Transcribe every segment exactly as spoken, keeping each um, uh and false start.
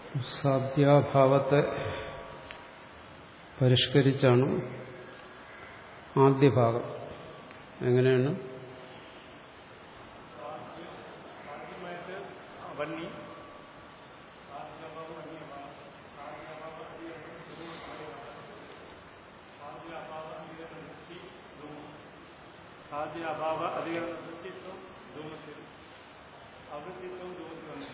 സാധ്യാഭാവത്തെ പരിഷ്കരിച്ചാണ് ആദ്യ ഭാഗം. എങ്ങനെയാണ്? സാധ്യാഭാവ അധികരണ വൃത്തിത്വം ധൂമത്തിൽ അവൃത്തിത്വം ധൂമത്തിൽ വന്നു.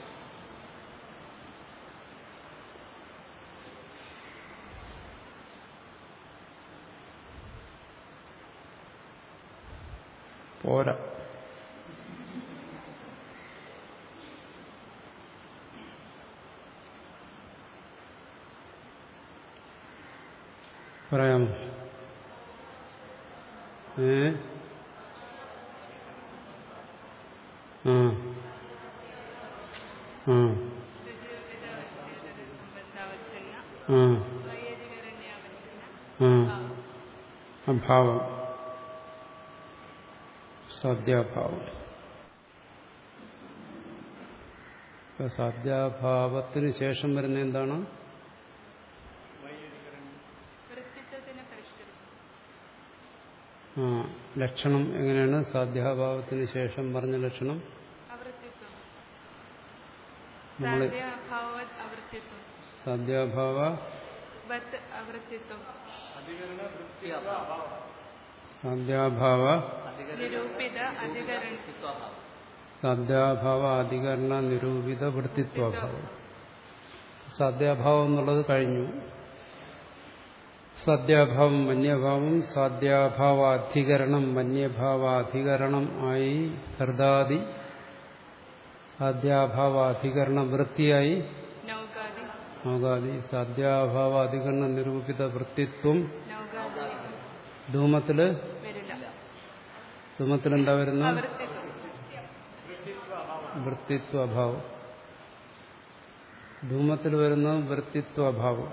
പോരാ. പറയാമോ? ഏ ആ ആ ആ അഭാവം, സാധ്യാഭാവം. സാധ്യാഭാവത്തിന് ശേഷം വരുന്ന എന്താണ്? ആ ലക്ഷണം എങ്ങനെയാണ്? സാധ്യാഭാവത്തിന് ശേഷം പറഞ്ഞ ലക്ഷണം നമ്മള് സാധ്യാഭാവ സാധ്യാഭാവ സാധ്യാഭാവ അധികരണ നിരൂപിത വൃത്തിത്വാഭാവം. സാധ്യാഭാവം എന്നുള്ളത് കഴിഞ്ഞു. സാധ്യാഭാവം മന്യഭാവം, സാധ്യാഭാവാധികരണം മന്യഭാവാധികരണം ആയി ഹൃദാദി, സാധ്യാഭാവാധികരണ വൃത്തിയായി നൗകാദി, സാധ്യാഭാവാധികരണ നിരൂപിത വൃത്തിത്വം ധൂമത്തില് ധൂമത്തിലെന്താ വരുന്ന? വൃത്തിത്വഭാവം. ധൂമത്തിൽ വരുന്ന വൃത്തിത്വഭാവം.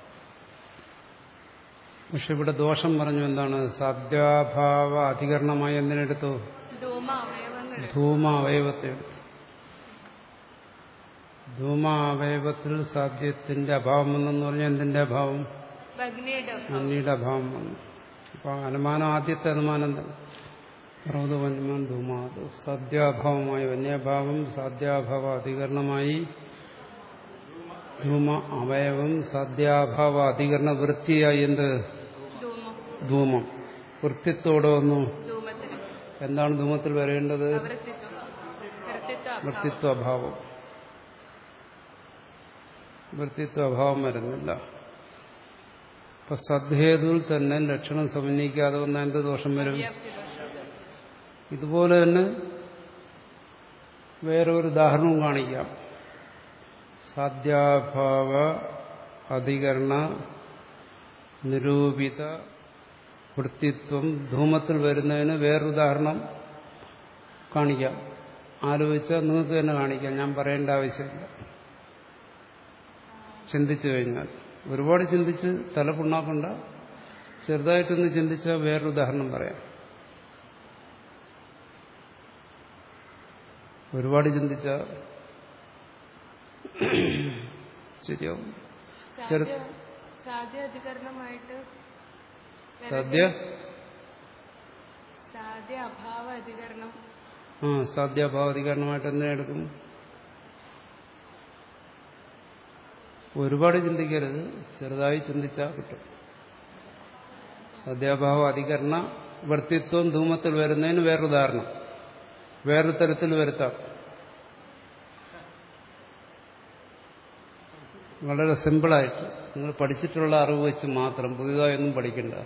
പക്ഷെ ഇവിടെ ദോഷം പറഞ്ഞു. എന്താണ്? സാധ്യാഭാവ അധികരണമായി എന്തിനെടുത്തു? ധൂമ അവയവത്തെ. ധൂമ അവയവത്തിൽ സാധ്യത്തിന്റെ അഭാവം വന്നെന്ന് പറഞ്ഞാൽ എന്തിന്റെ അഭാവം? അഗ്നിയുടെ അഭാവം വന്നു. അപ്പൊ അനുമാനം, ആദ്യത്തെ അനുമാനം എന്താണ്? പർവ്വതവന്യമാൻ ധൂമാത്. സാധ്യാഭാവമായി വന്യഭാവം, സാധ്യാഭാവ അധികരണമായി ധൂമ അവയവം, സാധ്യാഭാവ അധികരണ വൃത്തിയായി എന്ത്? ധൂമം. വൃത്തിത്തോടെ വന്നു. എന്താണ് ധൂമത്തിൽ വരേണ്ടത്? വൃത്തിത്വഭാവം. വൃത്തിത്വഭാവം വരുന്നില്ല. ഇപ്പൊ സദ്ഹേതുവിൽ തന്നെ ലക്ഷണം സമന്വയിക്കാതെ വന്ന എന്ത് ദോഷം വരും? ഇതുപോലെ തന്നെ വേറൊരു ഉദാഹരണവും കാണിക്കാം. സാധ്യാഭാവ അധികരണ നിരൂപിത വൃത്തിത്വം ധൂമത്തിൽ വരുന്നതിന് വേറൊരു ഉദാഹരണം കാണിക്കാം. ആലോചിച്ചാൽ നിങ്ങൾക്ക് തന്നെ കാണിക്കാം. ഞാൻ പറയേണ്ട ആവശ്യമില്ല. ചിന്തിച്ചു കഴിഞ്ഞാൽ, ഒരുപാട് ചിന്തിച്ച് തലപുണ്ണാക്കണ്ട, ചെറുതായിട്ടൊന്ന് ചിന്തിച്ചാൽ വേറൊരു ഉദാഹരണം പറയാം. ഒരുപാട് ചിന്തിച്ച ശരിയാവും. സാധ്യാധികരണമായിട്ട് സാധ്യ സാധ്യ അഭാവ അധികരണം. ആ സാധ്യാഭാവ അധികരണമായിട്ട് എന്തിനെ എടുക്കും? ഒരുപാട് ചിന്തിക്കരുത്, ചെറുതായി ചിന്തിച്ചാൽ കിട്ടും. സാധ്യാഭാവ അധികരണ വൃത്തിത്വം ധൂമത്തിൽ വരുന്നതിന് വേറൊരു ഉദാഹരണം വേറൊരു തരത്തിൽ വരുത്താം. വളരെ സിമ്പിളായിട്ട് നിങ്ങൾ പഠിച്ചിട്ടുള്ള അറിവ് വെച്ച് മാത്രം, പുതിയതായൊന്നും പഠിക്കണ്ട.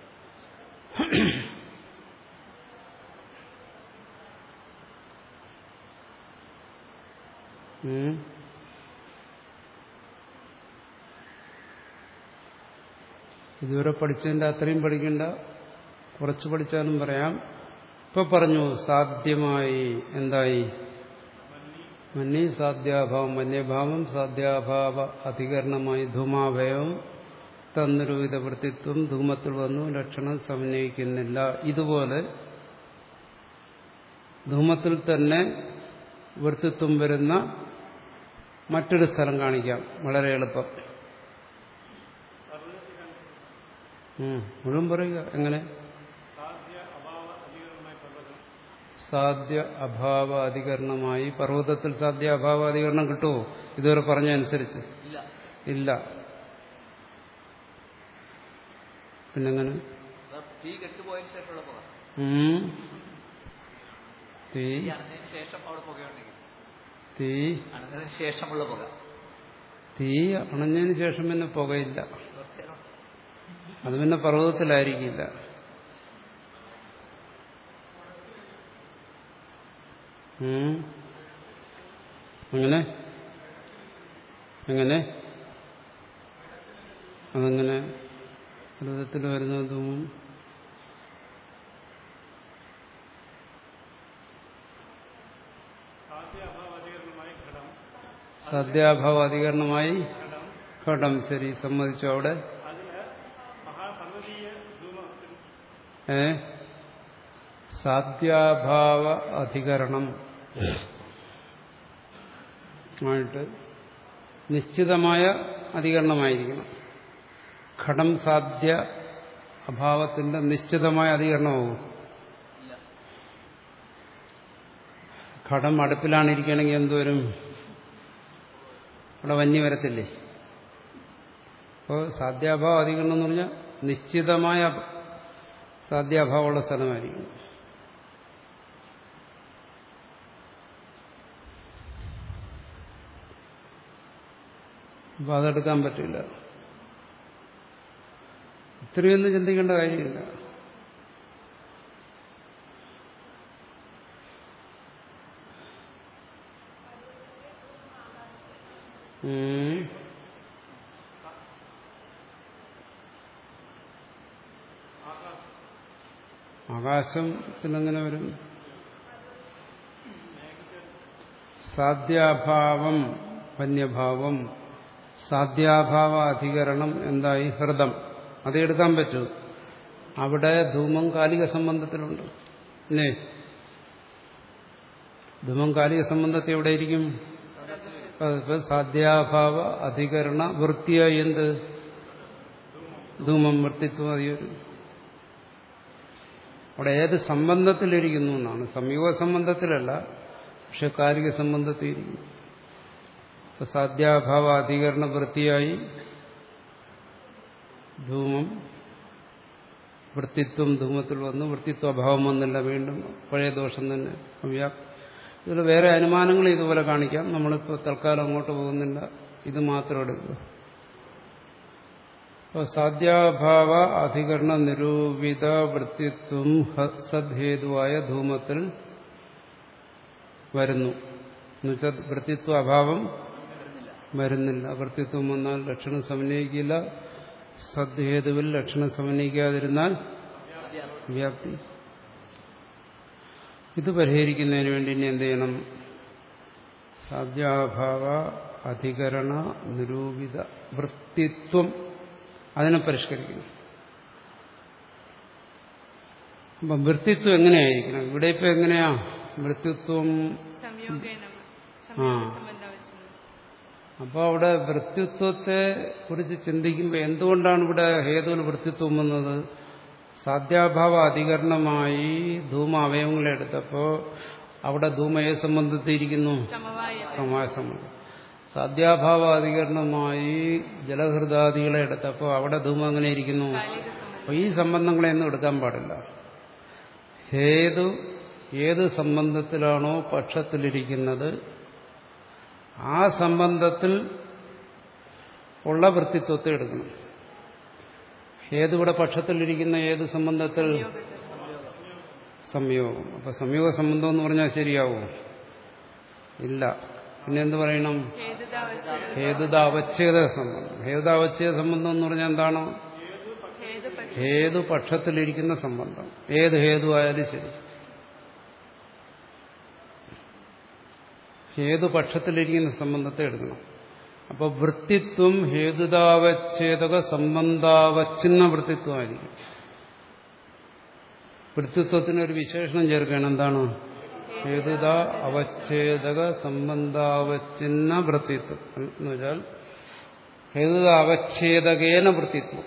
ഇതുവരെ പഠിച്ചതിന്റെ അത്രയും പഠിക്കണ്ട, കുറച്ച് പഠിച്ചാലും പറയാം. ഇപ്പൊ പറഞ്ഞു സാധ്യമായി എന്തായി? മന്നി സാധ്യാഭാവം മന്യഭാവം, സാധ്യാഭാവ അധികരണമായി ധൂമാഭയം, തന്നിരൂപിത വൃത്തിത്വം ധൂമത്തിൽ വന്നു, ലക്ഷണം സമന്വയിക്കുന്നില്ല. ഇതുപോലെ ധൂമത്തിൽ തന്നെ വൃത്തിത്വം വരുന്ന മറ്റൊരു സ്ഥലം കാണിക്കാം, വളരെ എളുപ്പം. ഉം, മുഴുവൻ പറയുക. എങ്ങനെ? സാധ്യ അഭാവ അധികരണമായി പർവ്വതത്തിൽ സാധ്യ അഭാവ അധികരണം കിട്ടുമോ? ഇതുവരെ പറഞ്ഞതനുസരിച്ച് ഇല്ല. പിന്നെങ്ങനെ? തീ തീ തീ ശേഷമുള്ള പുക. തീ അണഞ്ഞതിന് ശേഷം പിന്നെ പുകയില്ല. അത് പിന്നെ പർവ്വതത്തിലായിരിക്കില്ല. അങ്ങനെ എങ്ങനെ അതങ്ങനെ പർവ്വതത്തിൽ വരുന്നതും സാധ്യാഭാവ അധികരണമായി ഘടം. ശരി, സമ്മതിച്ചു. അവിടെ ഏ സാധ്യാഭാവ അധികരണം ആയിട്ട് നിശ്ചിതമായ അധികരണമായിരിക്കണം. ഘടം സാധ്യ അഭാവത്തിന്റെ നിശ്ചിതമായ അധികരണമാവും. ഘടം അടുപ്പിലാണിരിക്കണമെങ്കിൽ എന്തുവരും? അവിടെ വന്യ വരത്തില്ലേ? അപ്പോൾ സാധ്യാഭാവ അധികരണം എന്ന് പറഞ്ഞാൽ നിശ്ചിതമായ സാധ്യാഭാവമുള്ള സ്ഥലമായിരിക്കും. അപ്പോൾ അതെടുക്കാൻ പറ്റില്ല. ഇത്രയൊന്നും ചിന്തിക്കേണ്ട കാര്യമില്ല. ആകാശത്തിനെങ്ങനെ വരും? സാധ്യാഭാവം വന്യഭാവം. സാധ്യാഭാവ അധികരണം എന്തായി? ഹൃദം. അത് എടുക്കാൻ പറ്റൂ. അവിടെ ധൂമം കാലിക സംബന്ധത്തിലുണ്ട്. അല്ലേ? ധൂമം കാലിക സംബന്ധത്തിൽ എവിടെയിരിക്കും? സാധ്യാഭാവ അധികരണ വൃത്തിയായി എന്ത്? ധൂമം വൃത്തിത്വം അതിയൊരു. അവിടെ ഏത് സംബന്ധത്തിലിരിക്കുന്നു എന്നാണ്. സംയോഗ സംബന്ധത്തിലല്ല, പക്ഷെ കാലിക സംബന്ധത്തിൽ ഇരിക്കുന്നു. അപ്പൊ സാധ്യാഭാവ അധികരണ വൃത്തിയായി ധൂമം. വൃത്തിത്വം ധൂമത്തിൽ വന്നു, വൃത്തിത്വ അഭാവം വന്നില്ല, വീണ്ടും പഴയ ദോഷം തന്നെ അവ്യാപ്തി. ഇതിൽ വേറെ അനുമാനങ്ങൾ ഇതുപോലെ കാണിക്കാം. നമ്മളിപ്പോൾ തൽക്കാലം അങ്ങോട്ട് പോകുന്നില്ല, ഇത് മാത്രം എടുക്കുക. അപ്പോൾ സാധ്യാഭാവ അധികരണ നിരൂപിത വൃത്തിത്വം സദ്ഹേതുവായ ധൂമത്തിൽ വരുന്നു. എന്നുവെച്ചാൽ വൃത്തിത്വ അഭാവം വരുന്നില്ല. വൃത്തിത്വം വന്നാൽ ലക്ഷണം സമന്വയിക്കില്ല. സദ്ഹേതുവിൽ ലക്ഷണം സമന്വയിക്കാതിരുന്നാൽ വ്യാപ്തി. ഇത് പരിഹരിക്കുന്നതിന് വേണ്ടി ഇനി എന്ത് ചെയ്യണം? സാധ്യാഭാവ അധികരണ നിരൂപിത വൃത്തിത്വം, അതിനെ പരിഷ്കരിക്കണം. അപ്പം വൃത്തിത്വം എങ്ങനെയായിരിക്കണം? ഇവിടെ ഇപ്പൊ എങ്ങനെയാ വൃത്തിത്വം? ആ, അപ്പോൾ അവിടെ വൃത്തിത്വത്തെ കുറിച്ച് ചിന്തിക്കുമ്പോൾ എന്തുകൊണ്ടാണ് ഇവിടെ ഹേതുവിൽ വൃത്തിത്വം വന്നത്? സാധ്യാഭാവ അധികരണമായി ധൂമ അവയവങ്ങളെടുത്തപ്പോൾ അവിടെ ധൂമയെ സംബന്ധിച്ചിരിക്കുന്നു സമവായ സംബന്ധം. സാധ്യാഭാവ അധികരണമായി ജലഹൃദാദികളെ എടുത്തപ്പോൾ അവിടെ ധൂമം എങ്ങനെ ഇരിക്കുന്നു? അപ്പോൾ ഈ സംബന്ധങ്ങളെയൊന്നും എടുക്കാൻ പാടില്ല. ഹേതു ഏത് സംബന്ധത്തിലാണോ പക്ഷത്തിലിരിക്കുന്നത് ആ സംബന്ധത്തിൽ ഉള്ള വൃത്തിത്വത്തെ എടുക്കണം. ഹേതുവിടെ പക്ഷത്തിലിരിക്കുന്ന ഏത് സംബന്ധത്തിൽ? സംയോഗം. അപ്പൊ സംയോഗ സംബന്ധം എന്ന് പറഞ്ഞാൽ ശരിയാവും? ഇല്ല. പിന്നെ എന്ത് പറയണം? ഹേതുതാവച്ഛേദ സംബന്ധം. ഹേതുതാവച്ഛേദ സംബന്ധം എന്ന് പറഞ്ഞാൽ എന്താണ്? ഹേതു പക്ഷത്തിലിരിക്കുന്ന സംബന്ധം. ഏത് ഹേതുവായാലും ശരി, ഹേതു പക്ഷത്തിലിരിക്കുന്ന സംബന്ധത്തെ എടുക്കണം. അപ്പോൾ വൃത്തിത്വം ഹേതുതാവച്ഛേദക സംബന്ധാവച്ഛിന്ന വൃത്തിത്വമായിരിക്കും. വൃത്തിത്വത്തിനൊരു വിശേഷണം ചേർക്കുകയാണ്. എന്താണ്? ഹേതുത അവച്ഛേദക സംബന്ധാവച്ഛിന്ന വൃത്തിത്വം എന്ന് വെച്ചാൽ ഹേതുത അവച്ഛേദകേന വൃത്തിത്വം.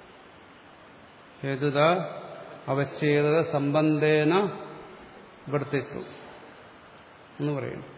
ഹേതുത അവച്ഛേദക സംബന്ധേന വൃത്തിത്വം എന്ന് പറയുന്നു.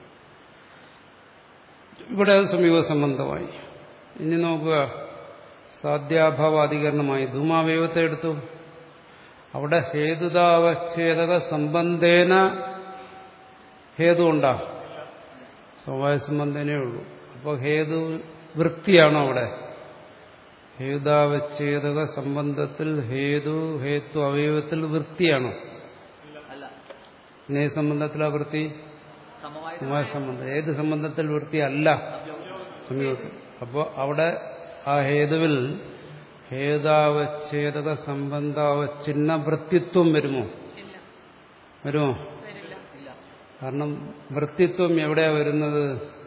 ഇവിടെ അത് സംയോഗ സംബന്ധമായി. ഇനി നോക്കുക, സാധ്യാഭാവാധികരണമായി ധൂമാവയവത്തെ എടുത്തു. അവിടെ ഹേതുതാവച്ഛേദക സംബന്ധേന ഹേതു ഉണ്ടാ, സമവായ സംബന്ധനേ ഉള്ളൂ. അപ്പോൾ ഹേതു വൃത്തിയാണോ അവിടെ? ഹേതുതാവച്ഛേദക സംബന്ധത്തിൽ ഹേതു ഹേതു അവയവത്തിൽ വൃത്തിയാണോ? പിന്നെ ഏത് സംബന്ധത്തിലാ വൃത്തി? സമവായ സംബന്ധം. ഏത് സംബന്ധത്തിൽ വൃത്തി അല്ല? സംയോഗത്തിൽ. അപ്പോൾ അവിടെ ആ ഹേതുവിൽ ഹേതാവച്ഛേദക സംബന്ധാവച്ഛിന്ന വൃത്തിത്വം വരുമോ? വരുമോ? കാരണം വൃത്തിത്വം എവിടെയാ വരുന്നത്?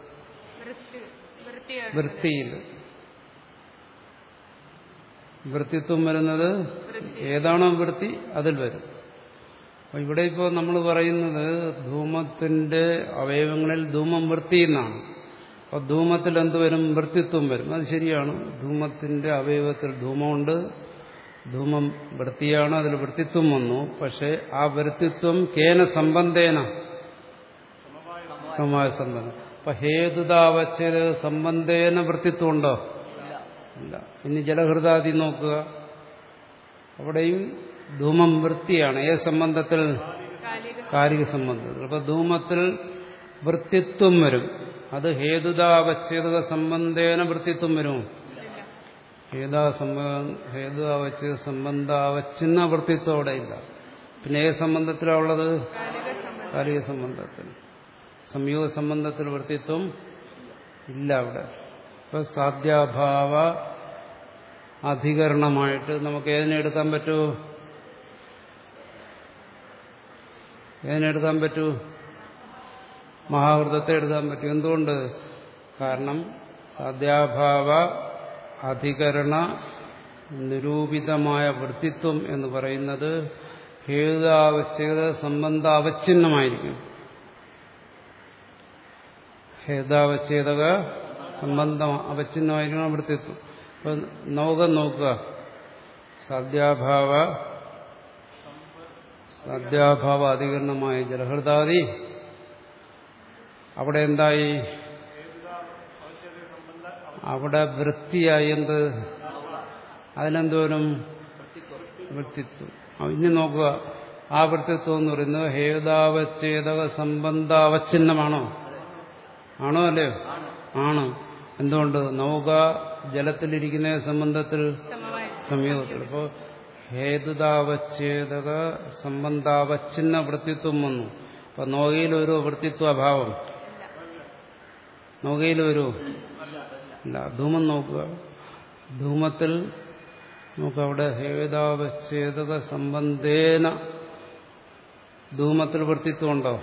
വൃത്തിയിൽ. വൃത്തിത്വം വരുന്നത് ഏതാണോ വൃത്തി അതിൽ വരും. അപ്പൊ ഇവിടെ ഇപ്പോൾ നമ്മൾ പറയുന്നത് ധൂമത്തിന്റെ അവയവങ്ങളിൽ ധൂമം വൃത്തി എന്നാണ്. അപ്പൊ ധൂമത്തിൽ എന്ത് വരും? വൃത്തിത്വം വരും. അത് ശരിയാണ്. ധൂമത്തിന്റെ അവയവത്തിൽ ധൂമമുണ്ട്, ധൂമം വൃത്തിയാണ്, അതിൽ വൃത്തിത്വം വന്നു. പക്ഷെ ആ വൃത്തിത്വം കേന സംബന്ധേന സമവായ സംബന്ധം. അപ്പൊ ഹേതുതാവച്ഛേദ സംബന്ധേന വൃത്തിത്വം ഉണ്ടോ? ഇല്ല. ഇനി ജലഹൃദാദി നോക്കുക, അവിടെയും ധൂമം വൃത്തിയാണ്. ഏത് സംബന്ധത്തിൽ? കാലിക സംബന്ധത്തിൽ. അപ്പൊ ധൂമത്തിൽ വൃത്തിത്വം വരും. അത് ഹേതുതാവച്ഛേദക സംബന്ധേന വൃത്തിത്വം വരും. ഹേതുതാവച്ഛേദ സംബന്ധാവച്ഛിന്ന വൃത്തിത്വം അവിടെ ഇല്ല. പിന്നെ ഏത് സംബന്ധത്തിലാണ് ഉള്ളത്? കാലിക സംബന്ധത്തിൽ. സംയോഗ സംബന്ധത്തിൽ വൃത്തിത്വം ഇല്ല അവിടെ. ഇപ്പൊ സാധ്യാഭാവ അധികരണമായിട്ട് നമുക്ക് ഏതിനെ എടുക്കാൻ പറ്റൂ? ഏതിനെടുക്കാൻ പറ്റൂ? മഹാവൃതത്തെ എടുക്കാൻ പറ്റും. എന്തുകൊണ്ട്? കാരണം സാധ്യാഭാവ അധികരണ നിരൂപിതമായ വൃത്തിത്വം എന്ന് പറയുന്നത് ഹേതുതാവച്ഛേദ സംബന്ധ അവച്ഛിന്നമായിരിക്കും. ഹേതാവച്ഛേദക സംബന്ധം അവച്ഛിന്നമായിരിക്കണം വൃത്തിത്വം. ഇപ്പൊ നോക്കം നോക്കുക, സാധ്യാഭാവ സാധ്യാഭാവ അധികരണമായ ജലഹൃദാദി അവിടെ എന്തായി? അവിടെ വൃത്തിയായി. എന്ത്? അതിനെന്തോരും? വൃത്തിത്വം. ഇനി നോക്കുക, ആ വൃത്തിത്വം എന്ന് പറയുന്നത് ഹേതാവച്ഛേദക സംബന്ധാവച്ഛിന്നമാണോ? ആണോ അല്ലയോ? ആണ്. എന്തുകൊണ്ട്? നൗക ജലത്തിലിരിക്കുന്ന സംബന്ധത്തിൽ സംയോഗത്തിൽ. അപ്പോൾ ഹേതുതാവച്ഛേദക സംബന്ധാവച്ഛിന്ന വൃത്തിത്വം വന്നു. അപ്പൊ നൗകയിൽ ഒരു വൃത്തിത്വ അഭാവം നൗകയിൽ ഒരു ഇല്ല. ധൂമം നോക്കുക, ധൂമത്തിൽ നമുക്ക് അവിടെ ഹേതാവച്ഛേദക സംബന്ധേന ധൂമത്തിൽ വൃത്തിത്വം ഉണ്ടോ?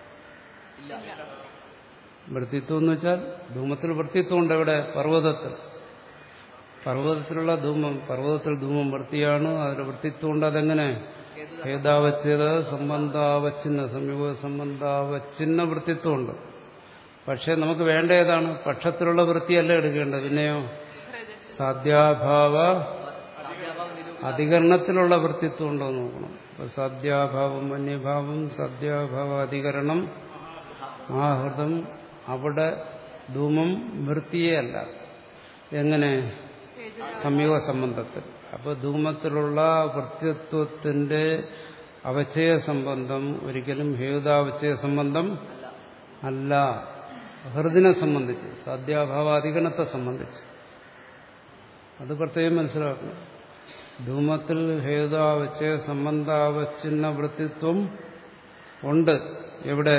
വൃത്തിത്വം എന്ന് വെച്ചാൽ ധൂമത്തിൽ വൃത്തിത്വം ഉണ്ട്. എവിടെ? പർവ്വതത്തിൽ. പർവ്വതത്തിലുള്ള ധൂമം, പർവ്വതത്തിൽ ധൂമം വൃത്തിയാണ്, അതിൽ വൃത്തിത്വം ഉണ്ട്. അതെങ്ങനെ? ഹേതാവച്ഛേദ സംബന്ധാവച്ഛിന്ന സംയോഗ സംബന്ധാവച്ഛിന്ന വൃത്തിത്വമുണ്ട്. പക്ഷെ നമുക്ക് വേണ്ട ഏതാണ്? പക്ഷത്തിലുള്ള വൃത്തിയല്ല എടുക്കേണ്ടത്. പിന്നെയോ സാധ്യാഭാവ അധികരണത്തിലുള്ള വൃത്തിത്വം ഉണ്ടോ നോക്കണം. അപ്പൊ സാധ്യാഭാവം അന്യഭാവം, സാധ്യാഭാവ അധികരണം, ആഹൃതം. അവിടെ ധൂമം വൃത്തിയേ അല്ല. എങ്ങനെ? സംയോഗ സംബന്ധത്തിൽ. അപ്പൊ ധൂമത്തിലുള്ള വൃത്തിത്വത്തിന്റെ അവച്ഛേദ സംബന്ധം ഒരിക്കലും ഹേതുതാവച്ഛേദ സംബന്ധം അല്ല. ഹൃദിനെ സംബന്ധിച്ച്, സാധ്യാഭാവാധികരണത്തെ സംബന്ധിച്ച് അത് പ്രത്യേകം മനസ്സിലാക്കണം. ധൂമത്തിൽ ഹേതുതാവച്ഛേദ സംബന്ധാവച്ഛിന്ന വൃത്തിത്വം ഉണ്ട്. എവിടെ?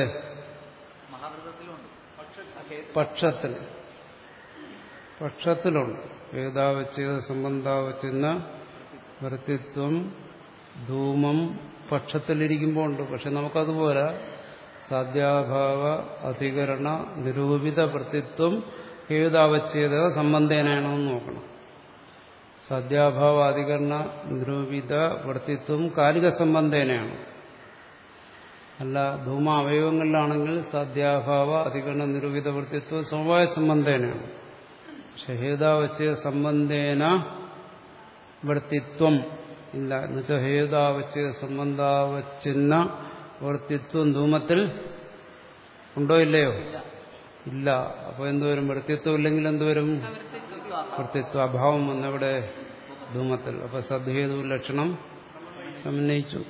പക്ഷത്തിൽ. പക്ഷത്തിലുണ്ട് ഹേതാവച്ഛേദ സംബന്ധാവച്ഛിന്ന വൃത്തിത്വം. ധൂമം പക്ഷത്തിലിരിക്കുമ്പോൾ ഉണ്ട്. പക്ഷെ നമുക്കതുപോലെ സാധ്യാഭാവ അധികരണ നിരൂപിത വൃത്തിത്വം ഹേതാവച്ഛേദ സംബന്ധേനാണെന്ന് നോക്കണം. സാധ്യാഭാവ അധികരണ നിരൂപിത വൃത്തിത്വം കാലിക സംബന്ധേനയാണ്. അല്ല ധൂമ അവയവങ്ങളിലാണെങ്കിൽ സാധ്യാഭാവ അധികരണ നിരൂപിത വൃത്തിത്വം സമവായ സംബന്ധേനയാണ്. പക്ഷെ ഹേതാവച്ഛേദ സംബന്ധേന വൃത്തിത്വം ഇല്ല. എന്നുവെച്ചാൽ ഹേതാവച്ഛേദ സംബന്ധാവച്ഛിന്ന വൃത്തിത്വം ധൂമത്തിൽ ഉണ്ടോ ഇല്ലയോ? ഇല്ല. അപ്പോൾ എന്തുവരും? വൃത്തിത്വം ഇല്ലെങ്കിൽ എന്തുവരും? വൃത്തിത്വ അഭാവം വന്നവിടെ ധൂമത്തിൽ. അപ്പൊ സദ്ഹേതു ലക്ഷണം സമന്വയിച്ചു.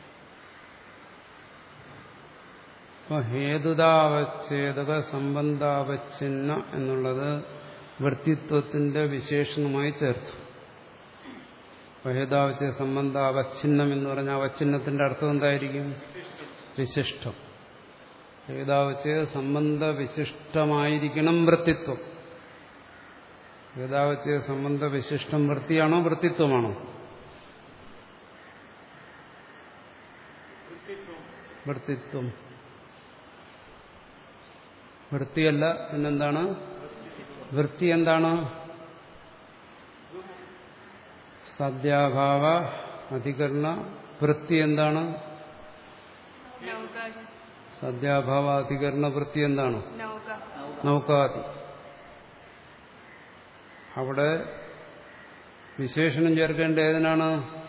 അപ്പൊ ഹേതുതാവച്ഛേദക സംബന്ധാവച്ഛിന്ന എന്നുള്ളത് വൃത്തിത്വത്തിന്റെ വിശേഷണമായി ചേർത്തു. ഹേതാവച്ഛേദ സംബന്ധാവച്ഛിന്നം എന്ന് പറഞ്ഞാൽ അവച്ഛിന്നത്തിന്റെ അർത്ഥം എന്തായിരിക്കും? വിശിഷ്ടം. ഹേതാവച്ഛേദ സംബന്ധ വിശിഷ്ടമായിരിക്കണം വൃത്തിത്വം. ഹേതാവച്ഛേദ സംബന്ധ വിശിഷ്ടം വൃത്തിയാണോ വൃത്തിത്വമാണോ? വൃത്തിത്വം. വൃത്തിയല്ല പിന്നെന്താണ്? വൃത്തി എന്താണ്? സാധ്യാഭാവ അധികരണ വൃത്തി എന്താണ്? സാധ്യാഭാവ അധികരണ വൃത്തി എന്താണ്? നൗകാദി. അവിടെ വിശേഷണം ചേർക്കേണ്ട ഏതിനാണ്?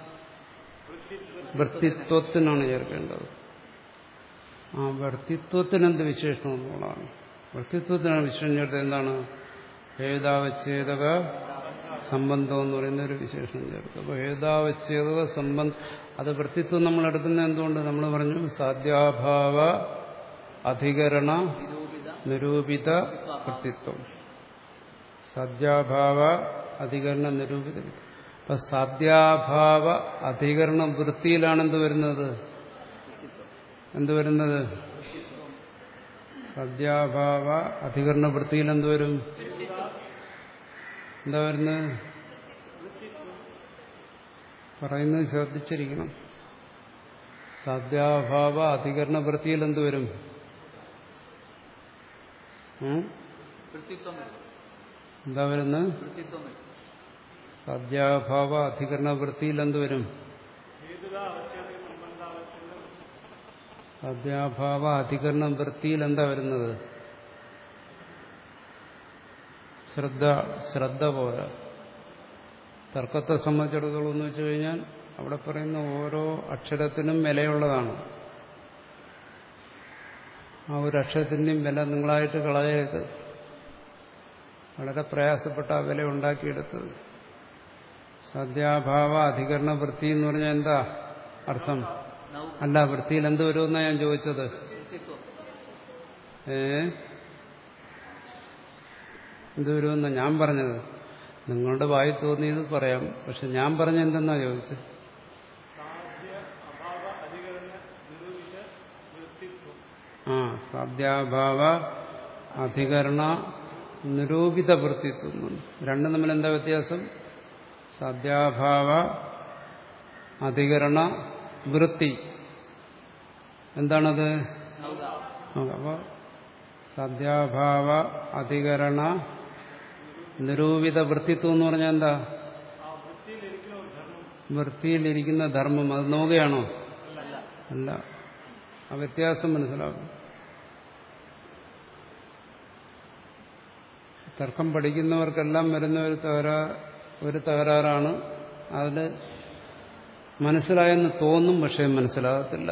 വൃത്തിത്വത്തിനാണ് ചേർക്കേണ്ടത്. ആ വൃത്തിത്വത്തിനെന്ത് വിശേഷണം എന്നുള്ളതാണ്. വൃത്തിത്വത്തിനാണ് വിശേഷണം ചേർത്തത്. എന്താണ്? ഹേതാവച്ഛേദക സംബന്ധം എന്ന് പറയുന്ന ഒരു വിശേഷണം ചേർത്ത്. അപ്പോൾ ഹേതാവച്ഛേദക സംബന്ധം അത് വൃത്തിത്വം നമ്മൾ എടുക്കുന്ന എന്തുകൊണ്ട്? നമ്മൾ പറഞ്ഞു സാധ്യാഭാവ അധികരണ നിരൂപിത വൃത്തിത്വം. സാധ്യാഭാവ അധികരണ നിരൂപിത. അപ്പൊ സാധ്യാഭാവ അധികരണ വൃത്തിയിലാണ് എന്ത് വരുന്നത്? എന്ത് വരുന്നത്? സാധ്യാഭാവ അധികരണ വൃത്തിയിൽ എന്തുവരും? എന്താ വരുന്നത്? പറയുന്നത് ശ്രദ്ധിച്ചിരിക്കണം. സാധ്യാഭാവ അധികരണ വൃത്തിയിൽ എന്തുവരും? എന്താ വരുന്നത്? സാധ്യാഭാവ അധികരണ വൃത്തിയിൽ എന്തുവരും? സാധ്യാഭാവ അധികരണ വൃത്തിയിൽ എന്താ വരുന്നത്? ശ്രദ്ധ ശ്രദ്ധ പോലെ. തർക്കത്തെ സംബന്ധിച്ചിടത്തോളം എന്ന് വെച്ചു കഴിഞ്ഞാൽ അവിടെ പറയുന്ന ഓരോ അക്ഷരത്തിനും വിലയുള്ളതാണ്. ആ ഒരു അക്ഷരത്തിന്റെയും വില നിങ്ങളായിട്ട് കളയരുത്. വളരെ പ്രയാസപ്പെട്ട ആ വില ഉണ്ടാക്കിയെടുത്തത്. സാധ്യാഭാവ അധികരണ വൃത്തി എന്ന് പറഞ്ഞാൽ എന്താ അർത്ഥം? അല്ല, വൃത്തിയിൽ എന്ത് വരുമെന്നാണ് ഞാൻ ചോദിച്ചത്. ഏ എന്ത് വരുമെന്നാ ഞാൻ പറഞ്ഞത്? നിങ്ങളുടെ വായി തോന്നിയത് പറയാം. പക്ഷെ ഞാൻ പറഞ്ഞ എന്തെന്നാ ചോദിച്ചത്? ആ സാധ്യാഭാവ അധികരണ നിരൂപിത വൃത്തിത്വം. രണ്ടും തമ്മിൽ എന്താ വ്യത്യാസം? സാധ്യാഭാവ അധികരണ വൃത്തി എന്താണത്? അപ്പോൾ സാധ്യാഭാവ അധികരണ നിരൂപിത വൃത്തിത്വം എന്ന് പറഞ്ഞാൽ എന്താ? വൃത്തിയിലിരിക്കുന്ന ധർമ്മം. അത് നോക്കുകയാണോ? അല്ല. ആ വ്യത്യാസം മനസ്സിലാക്കും. തർക്കം പഠിക്കുന്നവർക്കെല്ലാം വരുന്ന ഒരു തകരാ ഒരു തകരാറാണ്. അതിൽ മനസ്സിലായെന്ന് തോന്നും, പക്ഷേ മനസ്സിലാകത്തില്ല.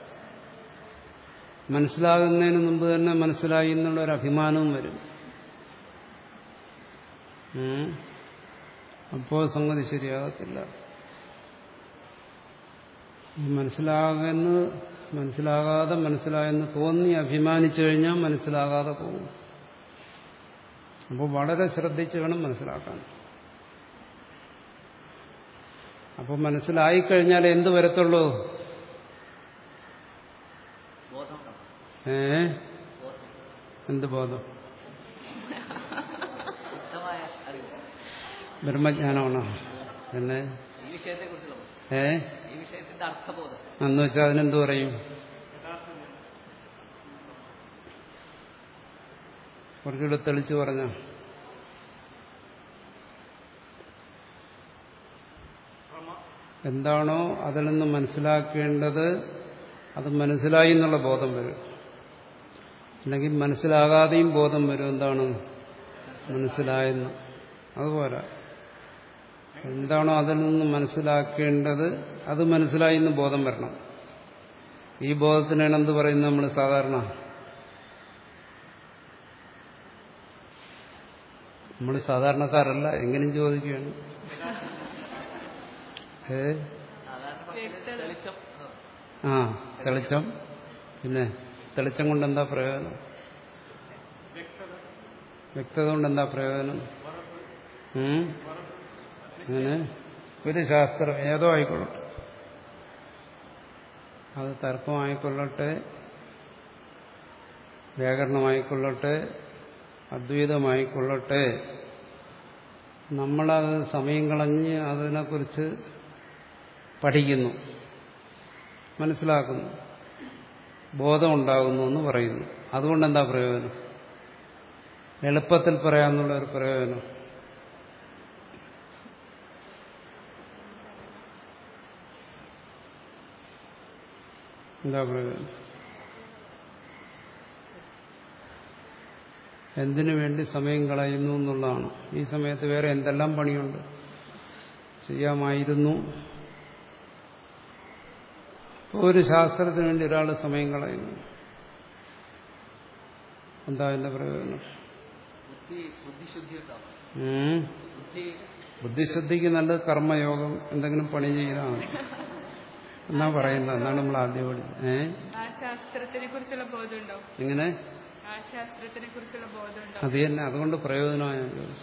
മനസ്സിലാകുന്നതിന് മുമ്പ് തന്നെ മനസ്സിലായി എന്നുള്ളൊരു അഭിമാനവും വരും. അപ്പോൾ സംഗതി ശരിയാകത്തില്ല. മനസ്സിലാകുന്ന മനസ്സിലാകാതെ മനസ്സിലായെന്ന് തോന്നി അഭിമാനിച്ചു കഴിഞ്ഞാൽ മനസ്സിലാകാതെ പോകും. അപ്പോൾ വളരെ ശ്രദ്ധിച്ച് വേണം മനസ്സിലാക്കാൻ. അപ്പോൾ മനസ്സിലായിക്കഴിഞ്ഞാൽ എന്ത് വരത്തുള്ളൂ? ഏ എന്ത് ബോധം? ബ്രഹ്മജ്ഞാനമാണോ? പിന്നെ ഏ എന്ന് വെച്ചാൽ അതിനെന്ത് പറയും? കുറച്ചുകൂടെ തെളിച്ചു പറഞ്ഞ എന്താണോ അതിൽ നിന്ന് മനസ്സിലാക്കേണ്ടത് അത് മനസ്സിലായി എന്നുള്ള ബോധം വരും. അല്ലെങ്കിൽ മനസ്സിലാകാതെയും ബോധം വരും. എന്താണ് മനസ്സിലായെന്ന്. അതുപോലെ എന്താണോ അതിൽ നിന്ന് മനസ്സിലാക്കേണ്ടത് അത് മനസ്സിലായി എന്ന് ബോധം വരണം. ഈ ബോധത്തിനാണ് എന്ത് പറയുന്നത് നമ്മൾ സാധാരണ? നമ്മൾ സാധാരണക്കാരല്ല, എങ്ങനെയും ചോദിക്കുകയാണ്. ഏ ആ തെളിച്ചം. പിന്നെ തെളിച്ചം കൊണ്ട് എന്താ പ്രയോജനം? വ്യക്തത കൊണ്ട് എന്താ പ്രയോജനം? അങ്ങനെ ഒരു ശാസ്ത്രം ഏതോ ആയിക്കൊള്ളട്ടെ, അത് തർക്കമായിക്കൊള്ളട്ടെ, വ്യാകരണമായിക്കൊള്ളട്ടെ, അദ്വൈതമായിക്കൊള്ളട്ടെ, നമ്മളത് സമയം കളഞ്ഞ് അതിനെക്കുറിച്ച് പഠിക്കുന്നു, മനസ്സിലാക്കുന്നു, ബോധമുണ്ടാകുന്നു എന്ന് പറയുന്നു. അതുകൊണ്ട് എന്താ പ്രയോജനം? എളുപ്പത്തിൽ പറയാമെന്നുള്ള ഒരു പ്രയോജനം. എന്താ പ്രയോജനം? എന്തിനു വേണ്ടി സമയം കളയുന്നു എന്നുള്ളതാണ്. ഈ സമയത്ത് വേറെ എന്തെല്ലാം പണിയുണ്ട്, ചെയ്യാമായിരുന്നു. ഒരു ശാസ്ത്രത്തിന് വേണ്ടി ഒരാൾ സമയം കളയുന്നു, എന്താ അതിന്റെ പ്രയോജനം? ബുദ്ധിശുദ്ധിക്ക് നല്ലത് കർമ്മയോഗം, എന്തെങ്കിലും പണി ചെയ്താണ് എന്നാ പറയുന്നത്. എന്നാണ് നമ്മൾ ആദ്യം പഠിച്ചത്. ഏഹ് എങ്ങനെ? അത് തന്നെ. അതുകൊണ്ട് പ്രയോജനമായ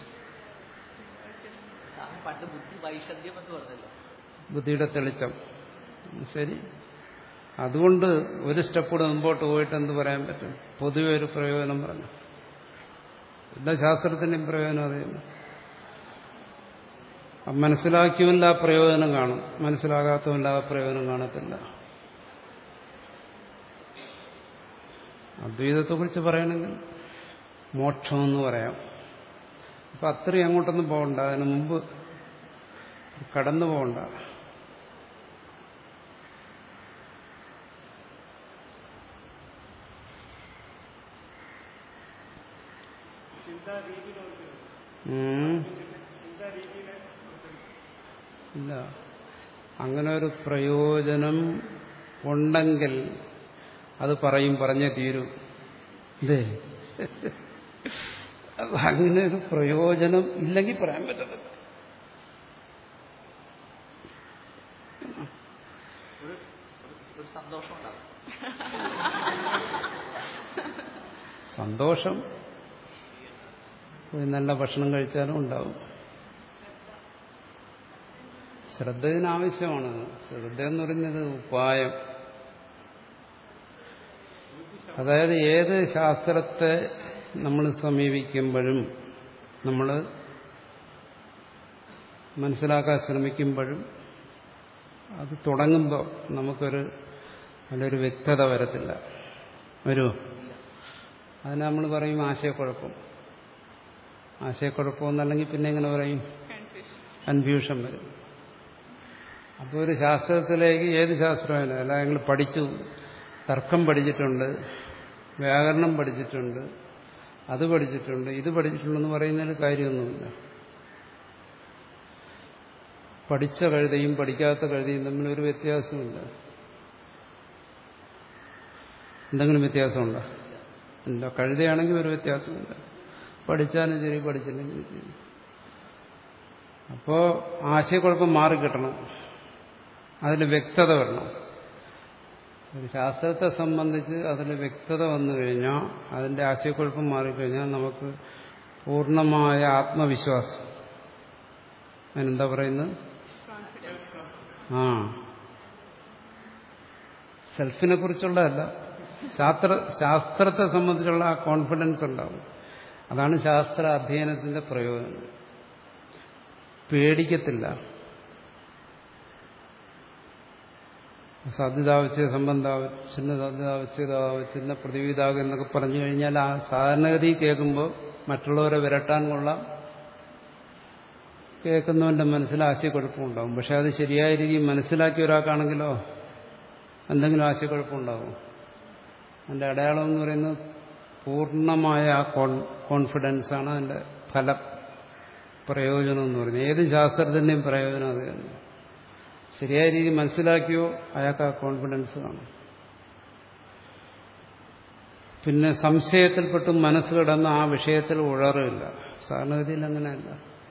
ബുദ്ധിയുടെ തെളിച്ചം. ശരി, അതുകൊണ്ട് ഒരു സ്റ്റെപ്പ് കൂടെ മുമ്പോട്ട് പോയിട്ട് എന്ത് പറയാൻ പറ്റും? പൊതുവെ ഒരു പ്രയോജനം പറഞ്ഞു. എല്ലാ ശാസ്ത്രത്തിന്റെയും പ്രയോജനം അത് തന്നെ. മനസ്സിലാക്കിയവല്ല ആ പ്രയോജനം കാണും, മനസ്സിലാകാത്തവല്ല ആ പ്രയോജനം കാണത്തില്ല. അദ്വൈതത്തെക്കുറിച്ച് പറയണമെങ്കിൽ മോക്ഷമെന്ന് പറയാം. അപ്പം അത്രയും അങ്ങോട്ടൊന്നും പോകണ്ട, അതിന് മുമ്പ് കടന്നു പോകണ്ട. ഇല്ല, അങ്ങനെ ഒരു പ്രയോജനം ഉണ്ടെങ്കിൽ അത് പറയും, പറഞ്ഞേ തീരൂ. ഇതേ അങ്ങനെ ഒരു പ്രയോജനം ഇല്ലെങ്കിൽ പറയാൻ പറ്റത്തില്ല. സന്തോഷം നല്ല ഭക്ഷണം കഴിച്ചാലും ഉണ്ടാവും. ശ്രദ്ധയിനാവശ്യമാണ്. ശ്രദ്ധ എന്ന് പറയുന്നത് ഉപായം. അതായത് ഏത് ശാസ്ത്രത്തെ നമ്മൾ സമീപിക്കുമ്പോഴും, നമ്മൾ മനസ്സിലാക്കാൻ ശ്രമിക്കുമ്പോഴും, അത് തുടങ്ങുമ്പോൾ നമുക്കൊരു നല്ലൊരു വ്യക്തത വരത്തില്ല. വരുമോ? അതിന് നമ്മൾ പറയും ആശയക്കുഴപ്പം. ആശയക്കുഴപ്പം എന്നല്ലെങ്കിൽ പിന്നെ എങ്ങനെ പറയും? കൺഫ്യൂഷൻ വരും. അപ്പോൾ ഒരു ശാസ്ത്രത്തിലേക്ക്, ഏത് ശാസ്ത്രമായാലും, അല്ല ഞങ്ങൾ പഠിച്ചു, തർക്കം പഠിച്ചിട്ടുണ്ട്, വ്യാകരണം പഠിച്ചിട്ടുണ്ട്, അത് പഠിച്ചിട്ടുണ്ട്, ഇത് പഠിച്ചിട്ടുണ്ടെന്ന് പറയുന്നതിൽ കാര്യമൊന്നുമില്ല. പഠിച്ച കഴുതയും പഠിക്കാത്ത കഴുതയും തമ്മിൽ ഒരു വ്യത്യാസമില്ല. എന്തെങ്കിലും വ്യത്യാസമുണ്ടോ? ഇല്ല. കഴുതയാണെങ്കിൽ ഒരു വ്യത്യാസമില്ല. പഠിച്ചാലും ശരി, പഠിച്ചില്ലെങ്കിലും ശരി. അപ്പോൾ ആശയക്കുഴപ്പം മാറിക്കിട്ടണം, അതിൽ വ്യക്തത വരണം. ഒരു ശാസ്ത്രത്തെ സംബന്ധിച്ച് അതിൽ വ്യക്തത വന്നു കഴിഞ്ഞാൽ, അതിൻ്റെ ആശയക്കുഴപ്പം മാറിക്കഴിഞ്ഞാൽ നമുക്ക് പൂർണ്ണമായ ആത്മവിശ്വാസം. അതിനെന്താ പറയുന്നത്? ആ സെൽഫിനെ കുറിച്ചുള്ളതല്ല, ശാസ്ത്ര ശാസ്ത്രത്തെ സംബന്ധിച്ചുള്ള ആ കോൺഫിഡൻസ് ഉണ്ടാവും. അതാണ് ശാസ്ത്ര അധ്യയനത്തിന്റെ പ്രയോജനം. പേടിക്കത്തില്ല. സാധ്യതാവച്ച് സംബന്ധാവച്ഛിന്ന സാധ്യതാവച്ഛിന്ന പ്രതിവിധാകം എന്നൊക്കെ പറഞ്ഞു കഴിഞ്ഞാൽ ആ സാധാരണഗതി കേൾക്കുമ്പോൾ മറ്റുള്ളവരെ വിരട്ടാൻ കൊള്ളാം, കേൾക്കുന്നവന്റെ മനസ്സിൽ ആശയക്കുഴപ്പമുണ്ടാവും. പക്ഷെ അത് ശരിയായ രീതിയിൽ മനസ്സിലാക്കിയ ഒരാൾക്കാണെങ്കിലോ എന്തെങ്കിലും ആശയക്കുഴപ്പമുണ്ടാകും. അതിൻ്റെ അടയാളം എന്ന് പറയുന്നത് പൂർണ്ണമായ ആ കോൺ കോൺഫിഡൻസാണ് അതിൻ്റെ ഫല പ്രയോജനം എന്ന് പറയുന്നത്. ഏത് ശാസ്ത്രത്തിൻ്റെയും പ്രയോജനം അത് തന്നെ. ശരിയായ രീതി മനസ്സിലാക്കിയോ അയാൾക്ക് ആ കോൺഫിഡൻസ് കാണും. പിന്നെ സംശയത്തിൽപ്പെട്ടും മനസ്സ് കിടന്ന് ആ വിഷയത്തിൽ ഉഴറില്ല. സാധാരണഗതിയിൽ അങ്ങനെയല്ല.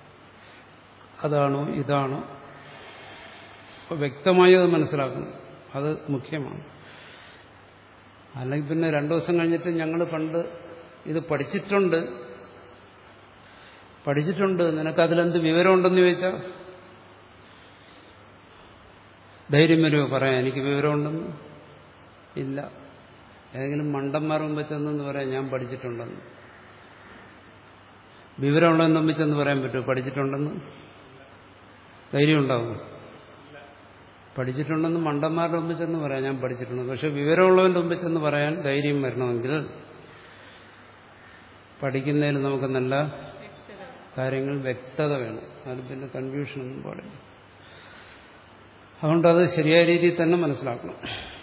അതാണോ ഇതാണോ അപ്പോൾ വ്യക്തമായി അത് മനസ്സിലാക്കണം. അത് മുഖ്യമാണ്. അല്ലെങ്കിൽ പിന്നെ രണ്ടു ദിവസം കഴിഞ്ഞിട്ട് ഞങ്ങൾ പണ്ട് ഇത് പഠിച്ചിട്ടുണ്ട് പഠിച്ചിട്ടുണ്ട് നിനക്കതിലെന്ത് വിവരമുണ്ടെന്ന് ചോദിച്ചാൽ ധൈര്യം വരുമോ പറയാൻ എനിക്ക് വിവരമുണ്ടെന്ന്? ഇല്ല. ഏതെങ്കിലും മണ്ടന്മാർ മുമ്പ് ചെന്നെന്ന് പറയാം ഞാൻ പഠിച്ചിട്ടുണ്ടെന്ന്. വിവരമുള്ളതെന്ന് മുമ്പ് ചെന്ന് പറയാൻ പറ്റുമോ പഠിച്ചിട്ടുണ്ടെന്ന്? ധൈര്യം ഉണ്ടാവും? പഠിച്ചിട്ടുണ്ടെന്ന് മണ്ടന്മാരുടെ മുമ്പ് ചെന്ന് പറയാം ഞാൻ പഠിച്ചിട്ടുണ്ടെന്ന്. പക്ഷെ വിവരമുള്ളവന്റെ മുമ്പ് ചെന്ന് പറയാൻ ധൈര്യം വരണമെങ്കിൽ പഠിക്കുന്നതിൽ നമുക്ക് നല്ല കാര്യങ്ങൾ വ്യക്തത വേണം. അതിൽ പിന്നെ കൺഫ്യൂഷനൊന്നും പാടില്ല. അതുകൊണ്ടത് ശരിയായ രീതിയിൽ തന്നെ മനസ്സിലാക്കണം.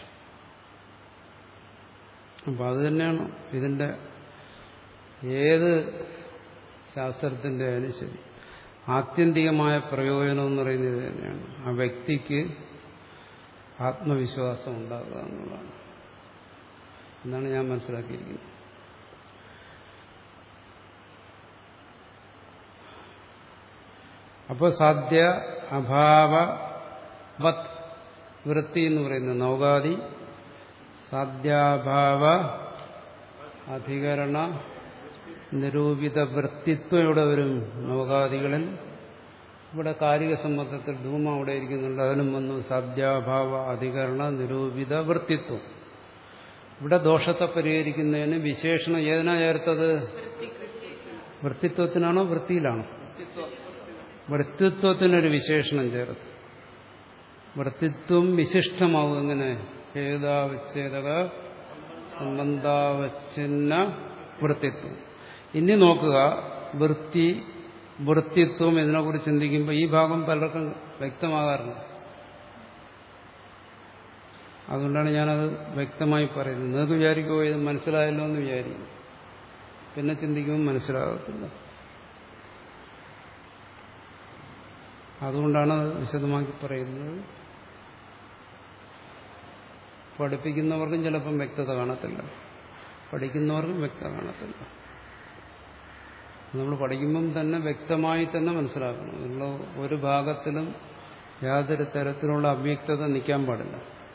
അപ്പം അത് തന്നെയാണ് ഇതിൻ്റെ ഏത് ശാസ്ത്രത്തിൻ്റെ ആയാലും ശരി ആത്യന്തികമായ പ്രയോജനം എന്ന് പറയുന്നത് ഇത് തന്നെയാണ്. ആ വ്യക്തിക്ക് ആത്മവിശ്വാസം ഉണ്ടാകുക എന്നുള്ളതാണ്. എന്നാണ് ഞാൻ മനസ്സിലാക്കിയിരിക്കുന്നത്. അപ്പോൾ സാധ്യ അഭാവവത് വൃത്തി എന്ന് പറയുന്നത് നൗകാദി സാധ്യാഭാവ അധികരണ നിരൂപിത വൃത്തിത്വം ഇവിടെ വരും നൗകാദികളിൽ. ഇവിടെ കാലിക സംബന്ധത്തിൽ ധൂമം അവിടെ ഇരിക്കുന്നുണ്ട്. അതിനും വന്നു സാധ്യാഭാവ അധികരണ നിരൂപിത വൃത്തിത്വം. ഇവിടെ ദോഷത്തെ പരിഹരിക്കുന്നതിന് വിശേഷണം ഏതിനാ ചേർത്തത്? വൃത്തിത്വത്തിനാണോ വൃത്തിയിലാണോ? വൃത്തിത്വത്തിനൊരു വിശേഷണം ചേർത്ത്. വൃത്തിത്വം വിശിഷ്ടമാവും. എങ്ങനെ? ഹേതാവിച്ഛേദക സംബന്ധാവച്ഛിന്ന വൃത്തിത്വം. ഇനി നോക്കുക, വൃത്തി വൃത്തിത്വം ഇതിനെക്കുറിച്ച് ചിന്തിക്കുമ്പോൾ ഈ ഭാഗം പലർക്കും വ്യക്തമാകാറില്ല. അതുകൊണ്ടാണ് ഞാനത് വ്യക്തമായി പറയുന്നത്. നിങ്ങൾക്ക് വിചാരിക്കുമോ ഇത് മനസ്സിലായല്ലോ എന്ന് വിചാരിക്കും. പിന്നെ ചിന്തിക്കുമ്പോൾ മനസ്സിലാകത്തില്ല. അതുകൊണ്ടാണ് അത് വിശദമാക്കി പറയുന്നത്. പഠിപ്പിക്കുന്നവർക്കും ചിലപ്പം വ്യക്തത കാണത്തില്ല, പഠിക്കുന്നവർക്കും വ്യക്തത കാണത്തില്ല. നമ്മൾ പഠിക്കുമ്പം തന്നെ വ്യക്തമായി തന്നെ മനസ്സിലാക്കണം. അതിനുള്ള ഒരു ഭാഗത്തിലും യാതൊരു തരത്തിലുള്ള അവ്യക്തത നിൽക്കാൻ പാടില്ല.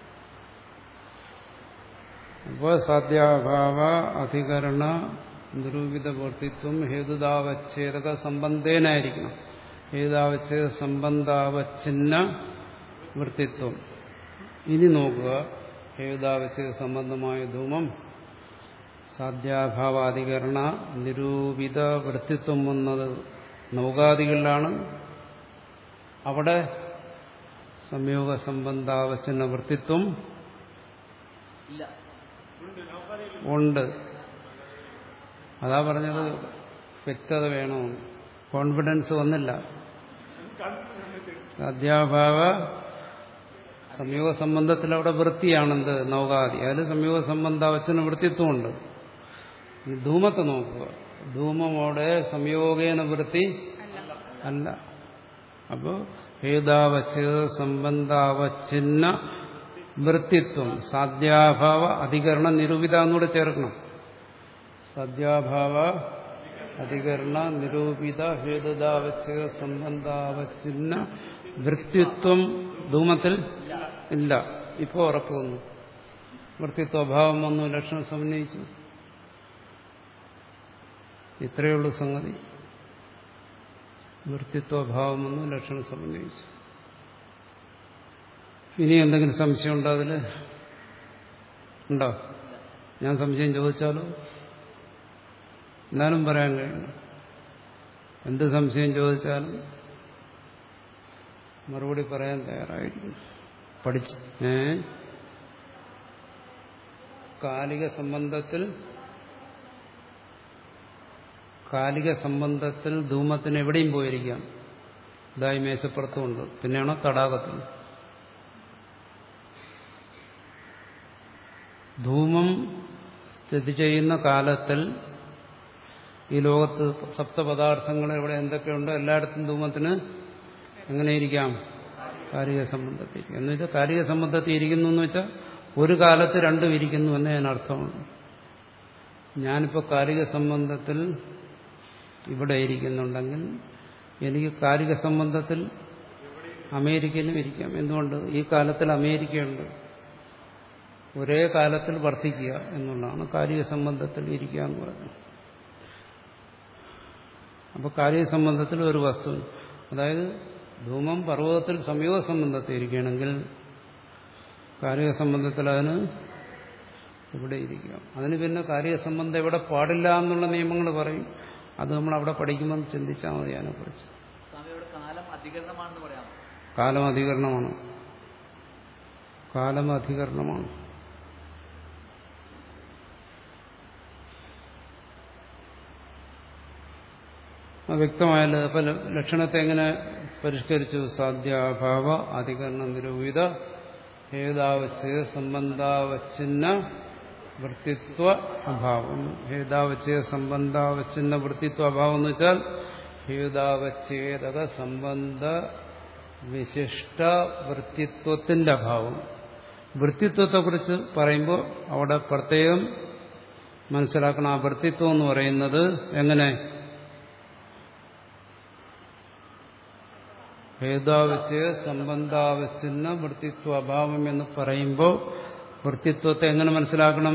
അപ്പോൾ സാധ്യാഭാവ അധികരണ നിരൂപിത വർത്തിത്വം ഹേതുതാവച്ഛേദക സംബന്ധേനായിരിക്കണം. ഹേതുതാവച്ഛേദ സംബന്ധാവച്ഛിന്ന വൃത്തിത്വം. ഇനി നോക്കുക, ഹേതുതാവച്ഛേദ സംബന്ധമായ ധൂമം സാധ്യാഭാവാധികരണ നിരൂപിത വൃത്തിത്വം വന്നത് നൗകാദികളിലാണ്. അവിടെ സംയോഗ സംബന്ധാവച്ഛിന്ന വൃത്തിത്വം ഉണ്ട്. അതാ പറഞ്ഞത് വ്യക്തത വേണമെന്ന്. കോൺഫിഡൻസ് വന്നില്ല. സാധ്യാഭാവ സംയോഗ സംബന്ധത്തിൽ അവിടെ വൃത്തിയാണെന്ത്? നൗകാദി. അതിൽ സംയോഗ സംബന്ധാവച്ഛിന്ന വൃത്തിത്വമുണ്ട്. ഈ ധൂമത്തെ നോക്കുക. ധൂമം അവിടെ സംയോഗേന വൃത്തി അല്ല. അപ്പോൾ ഹേതാവച്ഛേദ സംബന്ധാവച്ഛിന്ന വൃത്തിത്വം സാധ്യാഭാവ അധികരണ നിരൂപിത എന്നൂടെ ചേർക്കണം. സാധ്യാഭാവ അധികരണ നിരൂപിത ഹേതുതാവച്ഛേദ സംബന്ധാവച്ഛിന്ന വൃത്തിത്വം ധൂമത്തിൽ ഇല്ല. ഇപ്പോൾ ഉറപ്പ് വന്നു. വൃത്തിത്വ അഭാവം വന്നു, ലക്ഷണം സമന്വയിച്ചു. ഇത്രയുള്ളൂ സംഗതി. വൃത്തിത്വഭാവം വന്നു, ലക്ഷണം സമന്വയിച്ചു. ഇനി എന്തെങ്കിലും സംശയമുണ്ടോ? അതിൽ ഉണ്ടോ? ഞാൻ സംശയം ചോദിച്ചാലോ? എന്നാലും പറയാൻ കഴിയും. എന്ത് സംശയം ചോദിച്ചാലും മറുപടി പറയാൻ തയ്യാറായിരിക്കും. പഠിച്ച് ഏ കാലിക സംബന്ധത്തിൽ കാലിക സംബന്ധത്തിൽ ധൂമത്തിന് എവിടെയും പോയിരിക്കാം. ഇതായി മേശപ്പുറത്തുമുണ്ട്. പിന്നെയാണോ തടാകത്തിൽ. ധൂമം സ്ഥിതി ചെയ്യുന്ന കാലത്തിൽ ഈ ലോകത്ത് സപ്തപദാർത്ഥങ്ങൾ ഇവിടെ എന്തൊക്കെയുണ്ടോ എല്ലായിടത്തും ധൂമത്തിന് എങ്ങനെയിരിക്കാം? കാരിക സംബന്ധത്തിൽ. എന്ന് വെച്ചാൽ കാരിക സംബന്ധത്തിൽ ഇരിക്കുന്നു എന്ന് വെച്ചാൽ ഒരു കാലത്ത് രണ്ടും ഇരിക്കുന്നു എന്ന് ഞാൻ അർത്ഥമാണ്. ഞാനിപ്പോൾ കാരിക സംബന്ധത്തിൽ ഇവിടെ ഇരിക്കുന്നുണ്ടെങ്കിൽ എനിക്ക് കാരിക സംബന്ധത്തിൽ അമേരിക്കയിലും ഇരിക്കാം. എന്തുകൊണ്ട്? ഈ കാലത്തിൽ അമേരിക്കയുണ്ട്. ഒരേ കാലത്തിൽ വർദ്ധിക്കുക എന്നുള്ളതാണ് കാരിക സംബന്ധത്തിൽ ഇരിക്കുക എന്ന് പറയുന്നത്. അപ്പോൾ കാരിക സംബന്ധത്തിൽ ഒരു വസ്തു, അതായത് ധൂമം പർവ്വതത്തിൽ സംയോഗ സംബന്ധത്തിൽ ഇരിക്കുകയാണെങ്കിൽ കാരിക സംബന്ധത്തിൽ അതിന് ഇവിടെ ഇരിക്കാം. അതിന് പിന്നെ കാരിക സംബന്ധം എവിടെ പാടില്ല എന്നുള്ള നിയമങ്ങൾ പറയും. അത് നമ്മൾ അവിടെ പഠിക്കുമ്പോൾ ചിന്തിച്ചാൽ മതി അതിനെക്കുറിച്ച്. കാലം അധികരണമാണ്. കാലം അധികരണമാണ്. വ്യക്തമായാലും അപ്പൊ ലക്ഷണത്തെ എങ്ങനെ പരിഷ്കരിച്ചു? സാധ്യാഭാവ അധികരണ നിരൂപിത ഹേതാവച്ഛേദ സംബന്ധാവച്ഛിന്ന വൃത്തിത്വ അഭാവം. ഹേതാവച്ഛേദ സംബന്ധാവച്ഛിന്ന വൃത്തിത്വ അഭാവം എന്ന് വെച്ചാൽ ഹേതാവച്ഛേദക സംബന്ധ വിശിഷ്ട വൃത്തിത്വത്തിന്റെ അഭാവം. വൃത്തിത്വത്തെക്കുറിച്ച് പറയുമ്പോൾ അവിടെ പ്രത്യേകം മനസ്സിലാക്കണം. ആ വൃത്തിത്വം എന്ന് പറയുന്നത് എങ്ങനെ? ഭേദാവച്ഛേദ സംബന്ധാവച്ഛിന്ന വൃത്തിത്വ അഭാവം എന്ന് പറയുമ്പോൾ വൃത്തിത്വത്തെ എങ്ങനെ മനസ്സിലാക്കണം?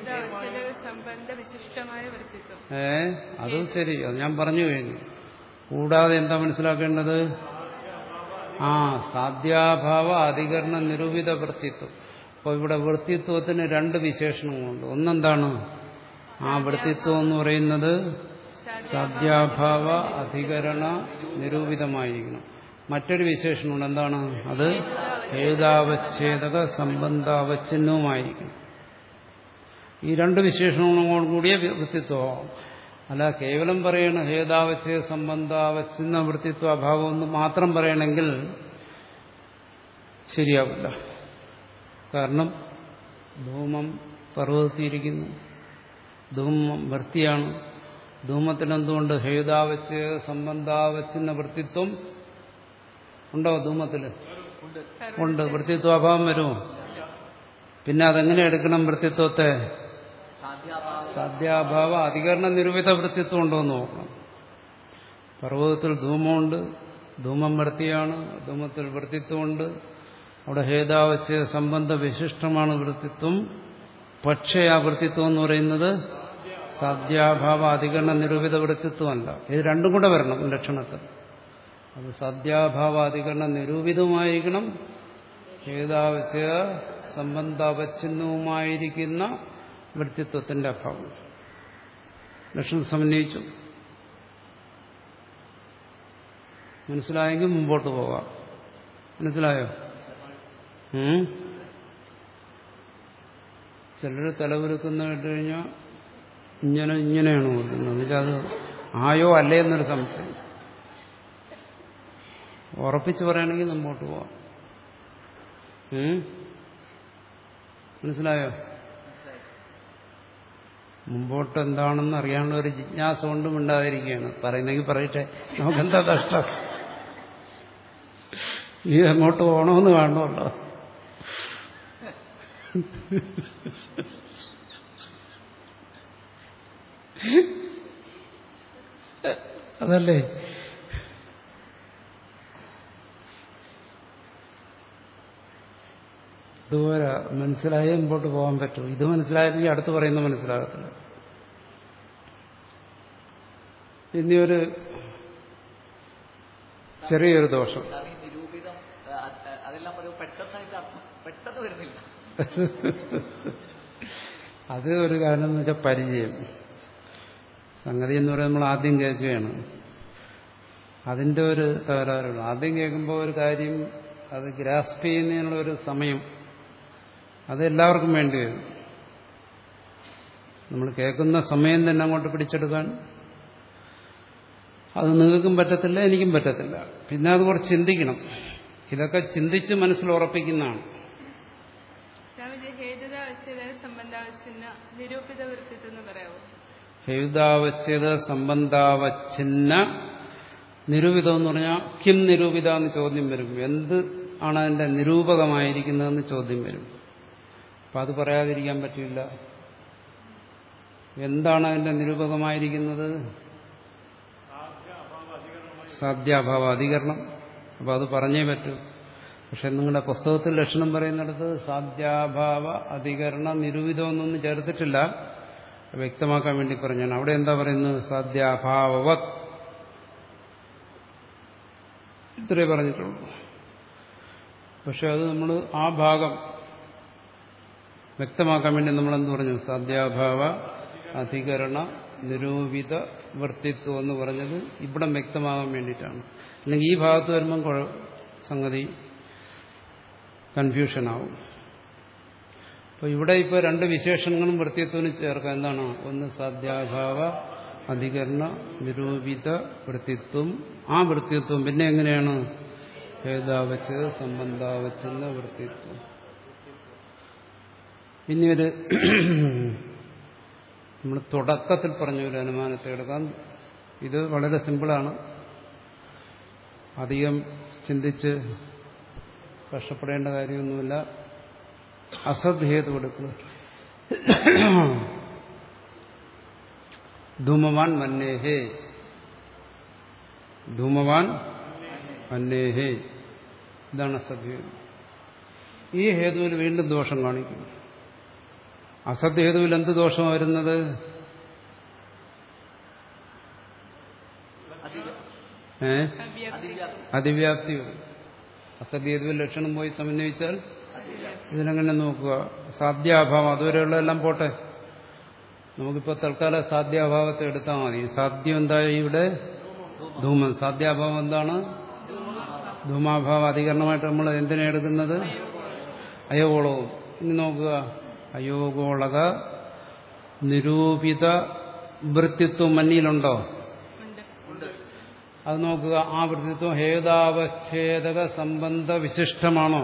ഏ അതും ശരി, അത് ഞാൻ പറഞ്ഞു കഴിഞ്ഞു. കൂടാതെ എന്താ മനസ്സിലാക്കേണ്ടത്? ആ സാധ്യാഭാവ അധികരണ നിരൂപിത വൃത്തിത്വം. അപ്പോൾ ഇവിടെ വൃത്തിത്വത്തിന് രണ്ട് വിശേഷണങ്ങളുണ്ട്. ഒന്നെന്താണ്? ആ വൃത്തിത്വം എന്ന് പറയുന്നത് സാധ്യാഭാവ അധികരണ നിരൂപിതമായിരിക്കണം. മറ്റൊരു വിശേഷണമുണ്ട്. എന്താണ് അത്? ഹേതാവച്ഛേദക സംബന്ധാവച്ഛിന്നവുമായിരിക്കണം. ഈ രണ്ട് വിശേഷണങ്ങളോട് കൂടിയ വൃത്തിത്വമാവും. അല്ല കേവലം പറയണ ഹേതാവച്ഛേദ സംബന്ധാവച്ഛിന്ന വൃത്തിത്വ അഭാവം എന്ന് മാത്രം പറയണമെങ്കിൽ ശരിയാവില്ല. കാരണം ധൂമം പർവ്വതത്തിയിരിക്കുന്നു, ധൂമം വൃത്തിയാണ്. ധൂമത്തിനെന്തുകൊണ്ട്? ഹേതാവച്ഛേദ സംബന്ധാവച്ഛിന്ന വൃത്തിത്വം ഉണ്ടോ? ധൂമത്തില് ഉണ്ട്. വൃത്തിത്വാഭാവം വരുമോ? പിന്നെ അതെങ്ങനെ എടുക്കണം വൃത്തിത്വത്തെ? സാധ്യാഭാവ അധികരണ നിരൂപിത വൃത്തിത്വം ഉണ്ടോ എന്ന് നോക്കണം. പർവ്വതത്തിൽ ധൂമമുണ്ട്, ധൂമം വൃത്തിയാണ്, ധൂമത്തിൽ വൃത്തിത്വമുണ്ട്. അവിടെ ഹേതാവച്ഛേദ സംബന്ധ വിശിഷ്ടമാണ് വൃത്തിത്വം. പക്ഷേ ആ വൃത്തിത്വം എന്ന് പറയുന്നത് സാധ്യാഭാവ അധികരണ നിരൂപിത വൃത്തിത്വമല്ല. ഇത് രണ്ടും കൂടെ വരണം ലക്ഷണത്തിൽ. അത് സാധ്യാഭാവ അധികരണ നിരൂപിതമായിരിക്കണം, ഹേതാവച്ഛേദ സംബന്ധാവച്ഛിന്നവുമായിരിക്കുന്ന വൃത്തിത്വത്തിന്റെ അഭാവം. ലക്ഷണം സമന്വയിച്ചു. മനസ്സിലായെങ്കിൽ മുമ്പോട്ട് പോകാം. മനസ്സിലായോ? ചിലർ തലകുലുക്കുന്ന കേട്ട് കഴിഞ്ഞാൽ ഇങ്ങനെ ഇങ്ങനെയാണ് കൊടുക്കുന്നത്. എന്നുവെച്ചാൽ അത് ആയോ അല്ലേ എന്നൊരു സംശയം. ഉറപ്പിച്ച് പറയുകയാണെങ്കിൽ മുമ്പോട്ട് പോവാം. മനസ്സിലായോ? മുമ്പോട്ട് എന്താണെന്ന് അറിയാനുള്ള ഒരു ജിജ്ഞാസ കൊണ്ടും ഉണ്ടാതിരിക്കുകയാണ്. പറയുന്നെങ്കിൽ പറയട്ടെ, നമുക്കെന്താ കഷ്ടം? നീ അങ്ങോട്ട് പോകണമെന്ന് കാണുമല്ലോ. അതല്ലേ? ഇതുപോലെ മനസ്സിലായേ മുമ്പോട്ട് പോകാൻ പറ്റൂ. ഇത് മനസ്സിലായെങ്കിൽ അടുത്ത് പറയുന്നത് മനസ്സിലാകത്തില്ല. ഇനി ഒരു ചെറിയൊരു ദോഷം. അത് ഒരു കാരണം എന്ന് വെച്ചാൽ പരിചയം. സംഗതി എന്ന് പറയുന്നത് നമ്മൾ ആദ്യം കേൾക്കുകയാണ്. അതിൻ്റെ ഒരു തകരാറുള്ളൂ. ആദ്യം കേൾക്കുമ്പോൾ ഒരു കാര്യം അത് ഗ്രാസ്പ് ചെയ്യുന്നതിനുള്ള ഒരു സമയം അത് എല്ലാവർക്കും വേണ്ടി വരും. നമ്മൾ കേൾക്കുന്ന സമയം തന്നെ അങ്ങോട്ട് പിടിച്ചെടുക്കാൻ അത് നിങ്ങൾക്കും പറ്റത്തില്ല, എനിക്കും പറ്റത്തില്ല. പിന്നെ അത് കുറച്ച് ചിന്തിക്കണം. ഇതൊക്കെ ചിന്തിച്ച് മനസ്സിൽ ഉറപ്പിക്കുന്നതാണ്. നിരൂപിത വൃത്തിത്വം എന്ന് പറയാമോ? ഹേതുതാവച്ഛേദ സംബന്ധാവച്ഛിന്ന നിരൂപിതം എന്ന് പറഞ്ഞാൽ കിം നിരൂപിത എന്ന് ചോദ്യം വരും. എന്ത് ആണ് അതിന്റെ നിരൂപകമായിരിക്കുന്നതെന്ന് ചോദ്യം വരും. അപ്പം അത് പറയാതിരിക്കാൻ പറ്റില്ല. എന്താണ് അതിന്റെ നിരൂപകമായിരിക്കുന്നത്? സാധ്യാഭാവ അധികരണം. അപ്പം അത് പറഞ്ഞേ പറ്റൂ. പക്ഷെ നിങ്ങളുടെ പുസ്തകത്തിൽ ലക്ഷണം പറയുന്നിടത്ത് സാധ്യാഭാവ അധികരണ നിരൂപിതമൊന്നും ചേർത്തിട്ടില്ല. വ്യക്തമാക്കാൻ വേണ്ടി പറഞ്ഞാണ്. അവിടെ എന്താ പറയുന്നത്? സാധ്യാഭാവവത് ഇത്രേ പറഞ്ഞിട്ടുള്ളൂ. പക്ഷെ അത് നമ്മൾ ആ ഭാഗം വ്യക്തമാക്കാൻ വേണ്ടി നമ്മൾ എന്ത് പറഞ്ഞു? സാധ്യാഭാവ അധികരണ നിരൂപിത വൃത്തിത്വം എന്ന് പറഞ്ഞത് ഇവിടം വ്യക്തമാകാൻ വേണ്ടിയിട്ടാണ്. അല്ലെങ്കിൽ ഈ ഭാഗത്ത് വരുമ്പം സംഗതി കൺഫ്യൂഷനാവും. അപ്പോൾ ഇവിടെ ഇപ്പോൾ രണ്ട് വിശേഷണങ്ങളും വൃത്തിത്വത്തിന് ചേർക്കാം. എന്താണ്? ഒന്ന് സാധ്യാഭാവ അധികരണ നിരൂപിത വൃത്തിത്വം. ആ വൃത്തിത്വം പിന്നെ എങ്ങനെയാണ്? ഹേതാവച്ച് സംബന്ധാവച്ചെന്ന വൃത്തിത്വം. ഇനി ഒരു നമ്മൾ തുടക്കത്തിൽ പറഞ്ഞ ഒരു അനുമാനത്തെ എടുക്കാം. ഇത് വളരെ സിമ്പിളാണ്. അധികം ചിന്തിച്ച് കഷ്ടപ്പെടേണ്ട കാര്യമൊന്നുമില്ല. അസദ്ഹേതു എടുക്കുക. ധൂമവാൻ മന്നേഹേ, ധൂമവാൻ മന്നേഹേ, ഇതാണ് അസദ്ഹേതു. ഈ ഹേതുവിൽ വീണ്ടും ദോഷം കാണിക്കും. അസദ്ഹേതുവിൽ എന്ത് ദോഷമാണ് വരുന്നത്? ഏ അതിവ്യാപ്തി വരും. അസദ്ഹേതുവിൽ ലക്ഷണം പോയി സമന്വയിച്ചാൽ ഇതിനെങ്ങനെ നോക്കുക? സാധ്യാഭാവം അതുവരെയുള്ളതെല്ലാം പോട്ടെ. നമുക്കിപ്പോൾ തൽക്കാലം സാധ്യാഭാവത്തെ എടുത്താൽ മതി. സാധ്യം എന്തായി ഇവിടെ? ധൂമം. സാധ്യാഭാവം എന്താണ്? ധൂമാഭാവ അധികരണമായിട്ട് നമ്മൾ എന്തിനെ എടുക്കുന്നത്? അയോഗോളവും. ഇനി നോക്കുക, അയോഗോളക നിരൂപിത വൃത്തിത്വം മന്നിയിലുണ്ടോ? അത് നോക്കുക. ആ വൃത്തിത്വം ഹേതാവച്ഛേദക സംബന്ധ വിശിഷ്ടമാണോ?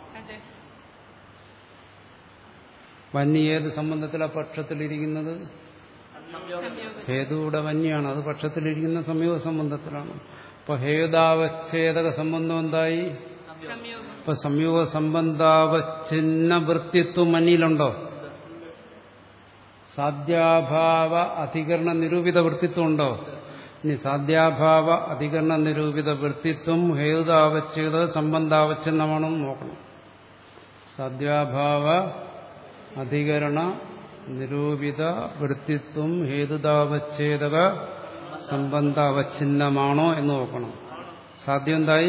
വന്നി ഏത് സംബന്ധത്തിലാണ് പക്ഷത്തിലിരിക്കുന്നത്? ഹേതുവിടെ വന്യാണ്. അത് പക്ഷത്തിലിരിക്കുന്ന സംയോഗ സംബന്ധത്തിലാണ്. അപ്പൊ ഹേതാവച്ഛേദക സംബന്ധം എന്തായി? ഇപ്പൊ സംയോഗ സംബന്ധാവച്ഛിന്ന വൃത്തിത്വം മന്നിയിലുണ്ടോ? സാധ്യാഭാവ അധികരണ നിരൂപിത വൃത്തിത്വം ഉണ്ടോ? ഇനി സാധ്യാഭാവ അധികരണ നിരൂപിത വൃത്തിത്വം ഹേതുതാവച്ഛേദ സംബന്ധാവച്ഛിന്നമാണെന്ന് നോക്കണം. സാധ്യാഭാവ അധികരണ നിരൂപിത വൃത്തിത്വം ഹേതുതാവച്ഛേദക സംബന്ധാവച്ഛിന്നമാണോ എന്ന് നോക്കണം. സാധ്യം എന്തായി?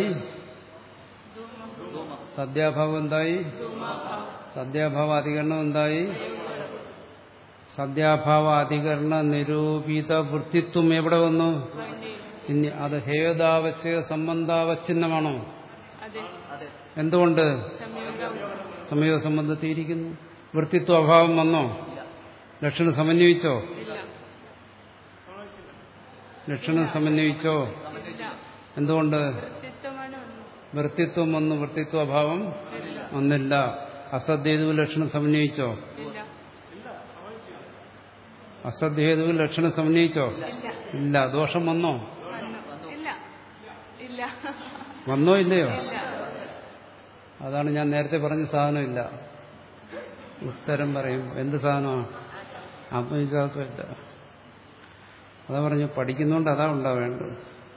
സാധ്യാഭാവം എന്തായി? സാധ്യാഭാവ അധികരണം എന്തായി? സാധ്യാഭാവ അധികരണ നിരൂപിത വൃത്തിത്വം എവിടെ വന്നു? ഇനി അത് ഹേതാവച്ഛേദ സംബന്ധാവച്ഛിന്നമാണോ? എന്തുകൊണ്ട്? സംയോഗ സംബന്ധത്തിൽ ഇരിക്കുന്നു. വൃത്തിത്വ അഭാവം വന്നോ? ലക്ഷണം സമന്വയിച്ചോ? ലക്ഷണം സമന്വയിച്ചോ? എന്തുകൊണ്ട്? വൃത്തിത്വം വന്നു. വൃത്തിത്വ അഭാവം വന്നില്ല. അസദ്ഹേതു ലക്ഷണം സമന്വയിച്ചോ? അസദ്ഹേതു ലക്ഷണം സമന്വയിച്ചോ? ഇല്ല. ദോഷം വന്നോ? വന്നോ ഇല്ലയോ? അതാണ് ഞാൻ നേരത്തെ പറഞ്ഞ സാധനമില്ല. ഉത്തരം പറയും. എന്ത് സാധനമാണ്? ആത്മവിശ്വാസമില്ല. അതാ പറഞ്ഞു, പഠിക്കുന്നോണ്ട് അതാ ഉണ്ടാവേണ്ടത്.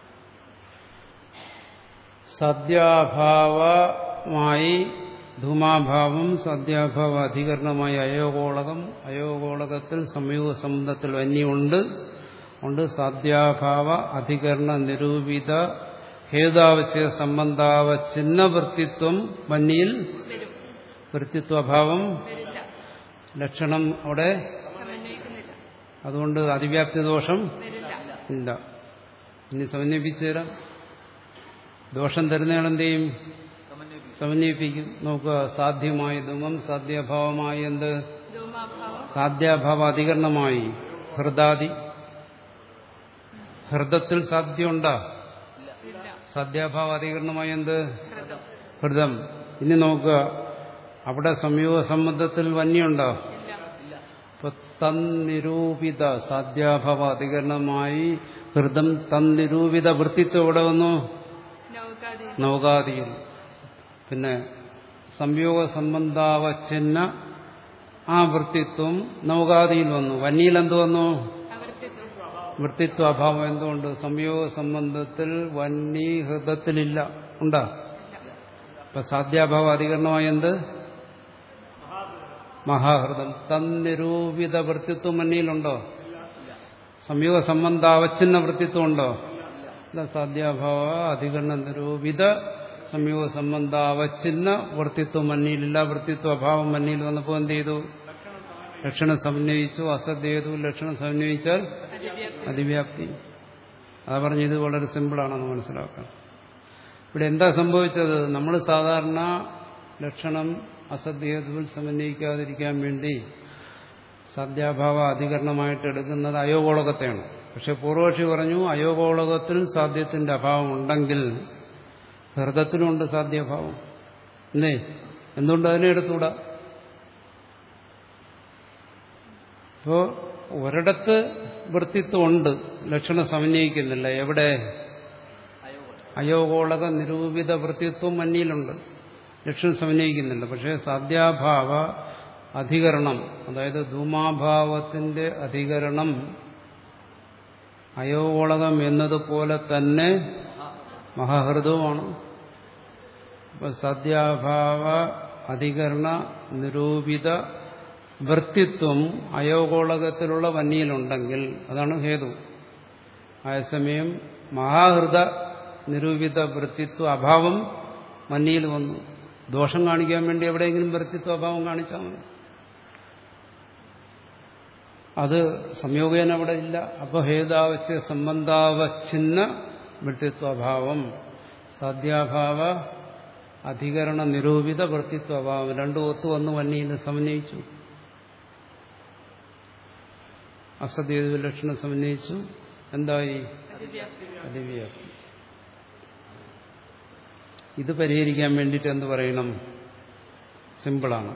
സദ്യാഭാവമായി ധൂമാഭാവം, സദ്യാഭാവ അധികരണമായി അയോഗോളകം, അയോഗോളകത്തിൽ സംയോഗ സംബന്ധത്തിൽ വന്യമുണ്ട്. ഉണ്ട് സാധ്യാഭാവ അധികരണ നിരൂപിത ഹേതാവച്ഛേദ സംബന്ധാവച്ഛിന്ന വൃത്തിത്വം വന്യയിൽ വൃത്തിത്വഭാവം ലക്ഷണം അവിടെ. അതുകൊണ്ട് അതിവ്യാപ്തി ദോഷം ഇല്ല. ഇനി സമന്വയിപ്പിച്ചു തരാം. ദോഷം തരുന്നയാളെന്ത് ചെയ്യും? സമന്വയിപ്പിക്കും. നോക്കുക, സാധ്യമായി ധൂമം, സാധ്യഭാവമായി എന്ത്? സാധ്യാഭാവ അധികരണമായി ഹൃദാദി. ഹൃദത്തിൽ സാധ്യമുണ്ടാ? സാധ്യാഭാവ അധികരണമായി എന്ത്? ഹൃദം. ഇനി നോക്കുക, അവിടെ സംയോഗ സംബന്ധത്തിൽ വന്യുണ്ടോ? ഇപ്പൊ തന്നിരൂപിത സാധ്യാഭാവ അധികരണമായി ഹൃദം തന്നിരൂപിത വൃത്തിത്വം എവിടെ വന്നു? നൗകാദി നൗകാദിയിൽ. പിന്നെ സംയോഗ സംബന്ധാവച്ഛിന്ന ആ വൃത്തിത്വം നൗകാദിയിൽ വന്നു. വന്നിയിൽ എന്ത് വന്നു? അവൃത്തിത്വം വൃത്തിത്വ അഭാവം. എന്തുകൊണ്ട്? സംയോഗ സംബന്ധത്തിൽ വന്നി ഹൃദത്തിലില്ല. ഉണ്ടാ? ഇപ്പൊ സാധ്യാഭാവ അധികരണമായി എന്ത്? മഹാഹൃദം. തന്നിരൂപിത വൃത്തിത്വം വന്നിയിലുണ്ടോ? സംയോഗ സംബന്ധാവച്ഛിന്ന വൃത്തിത്വം ഉണ്ടോ? ഇല്ല. സാധ്യാഭാവ അധികരണ നിരൂപിത സംയോഗ സംബന്ധാവച്ഛിന്ന വൃത്തിത്വം മന്നിയിലില്ല. വൃത്തിത്വ അഭാവം മന്നിയിൽ വന്നപ്പോൾ എന്ത് ചെയ്തു? ലക്ഷണം സമന്വയിച്ചു. അസദ്യ ചെയ്തു. ലക്ഷണം സമന്വയിച്ചാൽ അതിവ്യാപ്തി. അതാ പറഞ്ഞ് ഇത് വളരെ സിമ്പിളാണെന്ന് മനസ്സിലാക്കാൻ. ഇവിടെ എന്താ സംഭവിച്ചത്? നമ്മൾ സാധാരണ ലക്ഷണം അസദ്യത്തിൽ സമന്വയിക്കാതിരിക്കാൻ വേണ്ടി സാധ്യാഭാവ അധികരണമായിട്ട് എടുക്കുന്നത് അയോഗോളകത്തെയാണ്. പക്ഷെ പൂർവക്ഷി പറഞ്ഞു അയോഗോളകത്തിൽ സാധ്യത്തിന്റെ അഭാവം ഉണ്ടെങ്കിൽ ഹൃദത്തിലുണ്ട് സാധ്യഭാവം. അല്ലേ? എന്തുകൊണ്ട് അതിനെ എടുത്തുകൂടാ? ഇപ്പോ ഒരിടത്ത് വൃത്തിത്വം ഉണ്ട്, ലക്ഷണം സമന്വയിക്കുന്നില്ല. എവിടെ? അയോഗോളക നിരൂപിത വൃത്തിത്വം മന്നിയിലുണ്ട്, ലക്ഷണം സമന്വയിക്കുന്നില്ല. പക്ഷേ സാധ്യാഭാവ അധികരണം, അതായത് ധൂമാഭാവത്തിന്റെ അധികരണം അയോഗോളകം എന്നതുപോലെ തന്നെ മഹാഹൃദവുമാണ്. അപ്പൊ സാധ്യാഭാവ അധികരണ നിരൂപിത വൃത്തിത്വം അയോഗോളകത്തിലുള്ള വന്നിയിലുണ്ടെങ്കിൽ അതാണ് ഹേതു. അതേസമയം മഹാഹൃദ നിരൂപിത വൃത്തിത്വ അഭാവം മന്നിയിൽ വന്നു. ദോഷം കാണിക്കാൻ വേണ്ടി എവിടെയെങ്കിലും വൃത്തിത്വ അഭാവം കാണിച്ചാൽ മതി. അത് സംയോഗേന അവിടെ ഇല്ല. അപ്പോൾ ഹേതാവച്ച് സംബന്ധാവച്ഛിന്ന വൃത്തിത്വഭാവം, സാധ്യാഭാവ അധികരണ നിരൂപിത വൃത്തിത്വഭാവം രണ്ടും ഒത്തു വന്ന് വന്നിയിൽ സമന്വയിച്ചു. അസദ്യ ലക്ഷണം സമന്വയിച്ചു. എന്തായി? അതിവ്യാപ്തി. ഇത് പരിഹരിക്കാൻ വേണ്ടിയിട്ട് എന്ത് പറയണം? സിമ്പിളാണ്.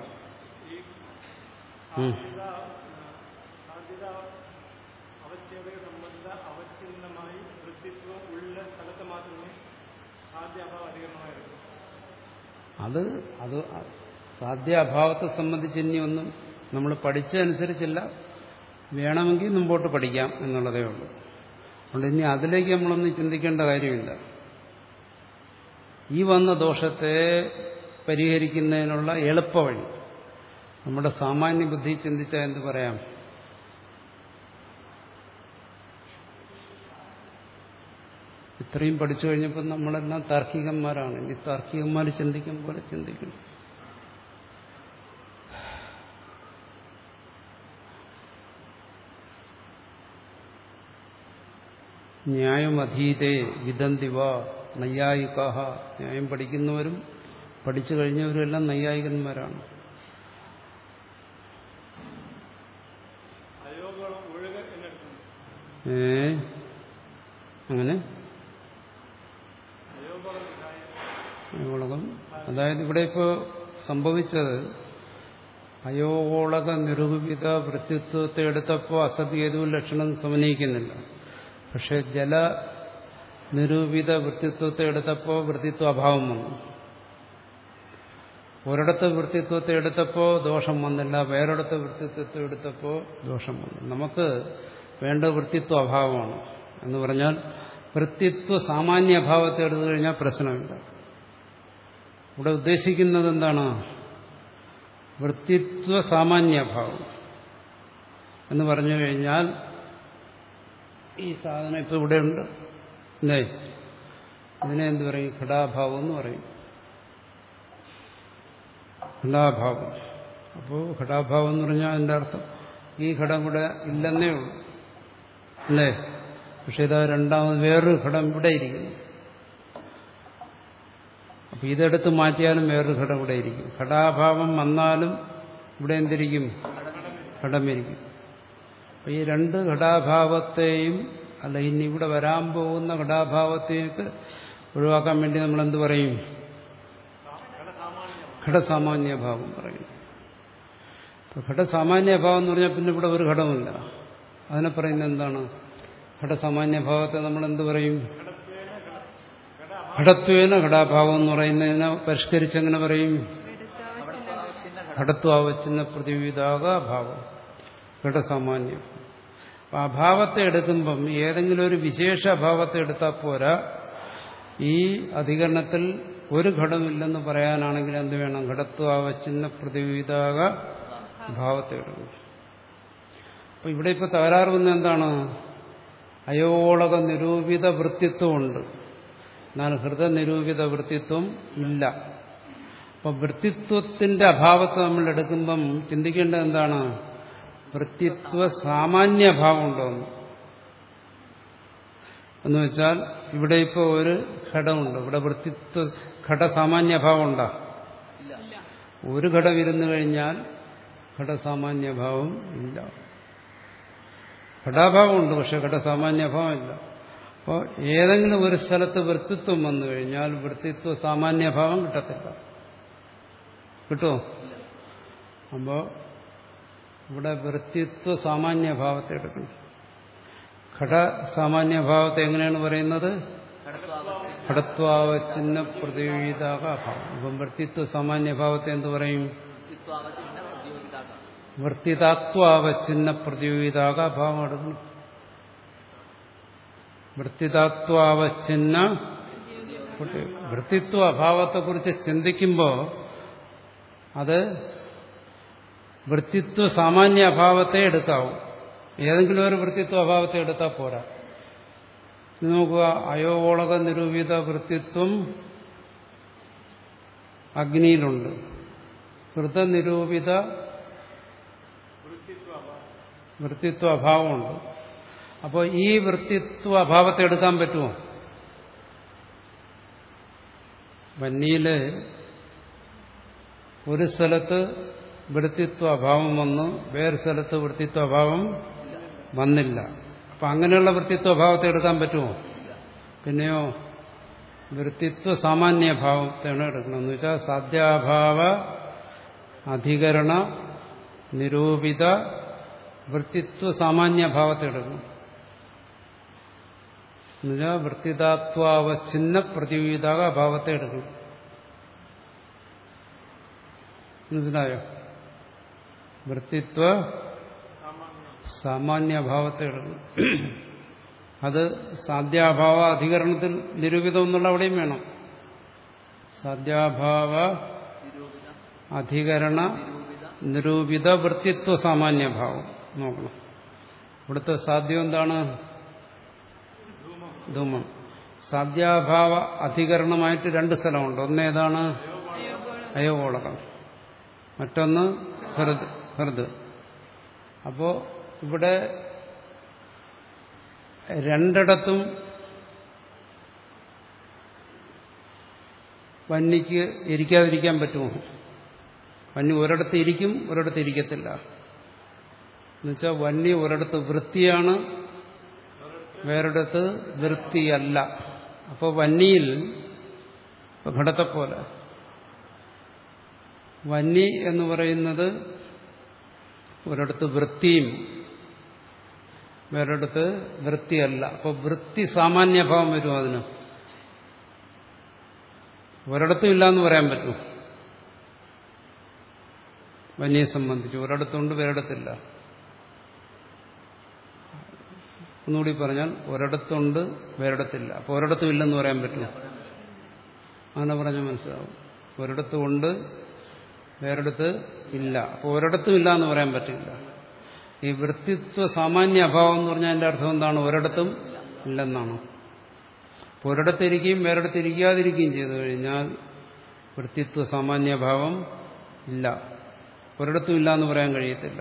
അത് അത് സാധ്യ അഭാവത്തെ സംബന്ധിച്ച് ഇനിയൊന്നും നമ്മൾ പഠിച്ചതനുസരിച്ചില്ല. വേണമെങ്കിൽ മുമ്പോട്ട് പഠിക്കാം എന്നുള്ളതേ ഉള്ളൂ. അതുകൊണ്ട് ഇനി അതിലേക്ക് നമ്മളൊന്നും ചിന്തിക്കേണ്ട കാര്യമില്ല. ഈ വന്ന ദോഷത്തെ പരിഹരിക്കുന്നതിനുള്ള എളുപ്പവഴി നമ്മുടെ സാമാന്യ ബുദ്ധി ചിന്തിച്ചാൽ എന്ത് പറയാം? ഇത്രയും പഠിച്ചു കഴിഞ്ഞപ്പോൾ നമ്മളെല്ലാം താർക്കികന്മാരാണ്. ഈ താർക്കികന്മാർ ചിന്തിക്കും പോലെ ചിന്തിക്കണം. ന്യായം അധീതേ വിദന്തിവ നൈയായികാഹ. ന്യായം പഠിക്കുന്നവരും പഠിച്ചു കഴിഞ്ഞവരും എല്ലാം നൈയായികന്മാരാണ്. ഏ അങ്ങനെ അയോഗോളകം, അതായത് ഇവിടെ ഇപ്പോൾ സംഭവിച്ചത് അയോഗോളക നിരൂപിത വൃത്തിത്വത്തെ എടുത്തപ്പോൾ അസദ്യേതുവും ലക്ഷണം സമന്വയിക്കുന്നില്ല. പക്ഷെ ജല നിരൂപിത വൃത്തിത്വത്തെ എടുത്തപ്പോൾ വൃത്തിത്വ അഭാവം വന്നു. ഒരിടത്ത് വൃത്തിത്വത്തെ എടുത്തപ്പോൾ ദോഷം വന്നില്ല, വേറൊരിടത്ത് വൃത്തിത്വത്തെ എടുത്തപ്പോൾ ദോഷം വന്നു. നമുക്ക് വേണ്ട വൃത്തിത്വ അഭാവമാണ് എന്ന് പറഞ്ഞാൽ വൃത്തിത്വ സാമാന്യ അഭാവത്തെ എടുത്തു കഴിഞ്ഞാൽ പ്രശ്നമില്ല. ഇവിടെ ഉദ്ദേശിക്കുന്നത് എന്താണ്? വൃത്തിത്വ സാമാന്യഭാവം എന്ന് പറഞ്ഞു കഴിഞ്ഞാൽ ഈ സാധനം ഇപ്പം ഇവിടെ ഉണ്ട്, അല്ലേ? ഇതിനെ എന്ത് പറയും? ഘടാഭാവം എന്ന് പറയും. ഘടാഭാവം. അപ്പോൾ ഘടാഭാവം എന്ന് പറഞ്ഞാൽ അതിൻ്റെ അർത്ഥം ഈ ഘടം കൂടെ ഇല്ലെന്നേ ഉള്ളൂ, അല്ലേ? പക്ഷെ ഇതാ രണ്ടാമത് വേറൊരു ഘടം ഇവിടെ ഇരിക്കുന്നു. അപ്പൊ ഇതെടുത്ത് മാറ്റിയാലും വേറൊരു ഘടം ഇവിടെ ഇരിക്കും. ഘടാഭാവം വന്നാലും ഇവിടെ എന്തിരിക്കും? ഘടമിരിക്കും. അപ്പൊ ഈ രണ്ട് ഘടാഭാവത്തെയും അല്ല ഇനി ഇവിടെ വരാൻ പോകുന്ന ഘടാഭാവത്തേക്ക് ഒഴിവാക്കാൻ വേണ്ടി നമ്മൾ എന്ത് പറയും? ഘടസാമാന്യഭാവം പറയും. ഘടസാമാന്യഭാവം എന്ന് പറഞ്ഞാൽ പിന്നെ ഇവിടെ ഒരു ഘടമില്ല. അതിനെ പറയുന്നത് എന്താണ്? ഘടസാമാന്യഭാവത്തെ നമ്മൾ എന്ത് പറയും? ഘടത്വേന ഘടാഭാവം എന്ന് പറയുന്നതിനെ പരിഷ്കരിച്ചെങ്ങനെ പറയും? ഘടത്വാവച്ഛിന്ന പ്രതിവിധാക ഭാവം, ഘടസാമാന്യം. അപ്പം അഭാവത്തെ എടുക്കുമ്പം ഏതെങ്കിലും ഒരു വിശേഷ അഭാവത്തെ എടുത്താൽ പോരാ. ഈ അധികരണത്തിൽ ഒരു ഘടമില്ലെന്ന് പറയാനാണെങ്കിൽ എന്ത് വേണം? ഘടത്വാവച്ഛിന്ന പ്രതിവിധാക ഭാവത്തെ എടുക്കും. അപ്പൊ ഇവിടെ ഇപ്പൊ തകരാറ് വന്ന എന്താണ്? അയോളക നിരൂപിത വൃത്തിത്വമുണ്ട്, എന്നാൽ ഹൃദനിരൂപിത വൃത്തിത്വം ഇല്ല. അപ്പൊ വൃത്തിത്വത്തിന്റെ അഭാവത്തെ നമ്മൾ എടുക്കുമ്പം ചിന്തിക്കേണ്ടത് എന്താണ്? വൃത്തിത്വ സാമാന്യഭാവം ഉണ്ടോന്ന്. എന്ന് വെച്ചാൽ ഇവിടെ ഇപ്പോൾ ഒരു ഘടമുണ്ട്, ഇവിടെ വൃത്തിത്വ ഘടസാമാന്യഭാവം ഉണ്ടോ? ഒരു ഘടം ഇരുന്നു കഴിഞ്ഞാൽ ഘടസാമാന്യഭാവം ഇല്ല. ഘടാഭാവമുണ്ട്, പക്ഷെ ഘടസാമാന്യഭാവം ഇല്ല. അപ്പോൾ ഏതെങ്കിലും ഒരു സ്ഥലത്ത് വൃത്തിത്വം വന്നു കഴിഞ്ഞാൽ വൃത്തിത്വ സാമാന്യഭാവം കിട്ടത്തില്ല. കിട്ടുമോ? അപ്പോൾ ഇവിടെ വൃത്തിത്വ സാമാന്യഭാവത്തെ എടുക്കണം. ഘടസാമാന്യഭാവത്തെ എങ്ങനെയാണ് പറയുന്നത്? ഘടത്വാവച്ഛിന്ന പ്രതിവിധാക അഭാവം. അപ്പം വൃത്തിത്വ സാമാന്യഭാവത്തെ എന്ത് പറയും? വൃത്തിതാത്വാവച്ഛിന്ന പ്രതിവിധാക ഭാവം എടുക്കണം. വൃത്തിതാത്വാവച്ഛിന്ന വൃത്തിത്വ അഭാവത്തെക്കുറിച്ച് ചിന്തിക്കുമ്പോൾ അത് വൃത്തിത്വ സാമാന്യ അഭാവത്തെ എടുക്കാവും. ഏതെങ്കിലും ഒരു വൃത്തിത്വ അഭാവത്തെ എടുത്താൽ പോരാ. നോക്കുക, അയോളക നിരൂപിത വൃത്തിത്വം അഗ്നിയിലുണ്ട്, ഹൃദനിരൂപിത വൃത്തിത്വ അഭാവമുണ്ട്. അപ്പോൾ ഈ വൃത്തിത്വ അഭാവത്തെ എടുക്കാൻ പറ്റുമോ? വന്നിയില് ഒരു സ്ഥലത്ത് വൃത്തിത്വ അഭാവം വന്നു, വേറെ സ്ഥലത്ത് വൃത്തിത്വ അഭാവം വന്നില്ല. അപ്പൊ അങ്ങനെയുള്ള വൃത്തിത്വ അഭാവത്തെ എടുക്കാൻ പറ്റുമോ? പിന്നെയോ വൃത്തിത്വ സാമാന്യഭാവത്തെയാണ് എടുക്കണം. എന്ന് വെച്ചാൽ സാധ്യാഭാവ അധികരണ നിരൂപിത വൃത്തിത്വ സാമാന്യഭാവത്തെ എടുക്കണം. എന്നുവെച്ചാൽ വൃത്തിതാത്വാവച്ഛിന്ന പ്രതിവിധാക അഭാവത്തെ എടുക്കണം. മനസ്സിലായോ? വൃത്തിത്വ സാമാന്യഭാവത്തെ എടുക്കണം. അത് സാധ്യാഭാവ അധികരണത്തിൽ നിരൂപിതം എന്നുള്ള അവിടെയും വേണം. സാധ്യാഭാവ അധികരണ നിരൂപിത വൃത്തിത്വ സാമാന്യഭാവം നോക്കണം. ഇവിടുത്തെ സാധ്യം എന്താണ്? ധൂമം. സാധ്യാഭാവ അധികരണമായിട്ട് രണ്ട് സ്ഥലമുണ്ട്. ഒന്നേതാണ്? അയോഗോളകം. മറ്റൊന്ന് ഹൃദ് ഹൃദ് അപ്പോ ഇവിടെ രണ്ടിടത്തും വന്നിക്ക് ഇരിക്കാതിരിക്കാൻ പറ്റുമോ? വന്നി ഒരിടത്ത് ഇരിക്കും, ഒരിടത്ത് ഇരിക്കത്തില്ല. എന്നുവെച്ചാൽ വന്നി ഒരിടത്ത് വൃത്തിയാണ്, വേറൊരിടത്ത് വൃത്തിയല്ല. അപ്പോൾ വന്നിയിൽ ഘടത്തെപ്പോലെ വന്നി എന്ന് പറയുന്നത് ഒരിടത്ത് വൃത്തിയും വേറൊരിടത്ത് വൃത്തിയല്ല. അപ്പോൾ വൃത്തി സാമാന്യഭാവം വരും. അതിന് ഒരിടത്തും ഇല്ല എന്ന് പറയാൻ പറ്റും. വന്യെ സംബന്ധിച്ച് ഒരിടത്തുണ്ട്, വേറിടത്തില്ല. ഒന്നുകൂടി പറഞ്ഞാൽ ഒരിടത്തുണ്ട്, വേറിടത്തില്ല. അപ്പോൾ ഒരിടത്തും ഇല്ലെന്ന് പറയാൻ പറ്റും. അങ്ങനെ പറഞ്ഞാൽ മനസ്സിലാവും. ഒരിടത്തുണ്ട്, വേറിടത്ത് ഇല്ല. അപ്പോൾ ഒരിടത്തും ഇല്ല എന്ന് പറയാൻ പറ്റില്ല. ഈ വൃത്തിത്വ സാമാന്യ അഭാവം എന്ന് പറഞ്ഞാൽ അതിന്റെ അർത്ഥം എന്താണ്? ഒരിടത്തും ഇല്ലെന്നാണ്. അപ്പോൾ ഒരിടത്തിരിക്കുകയും വേറിടത്ത് ഇരിക്കാതിരിക്കുകയും ചെയ്തു കഴിഞ്ഞാൽ വൃത്തിത്വ സാമാന്യഭാവം ഇല്ല. ഒരിടത്തും ഇല്ല എന്ന് പറയാൻ കഴിയത്തില്ല.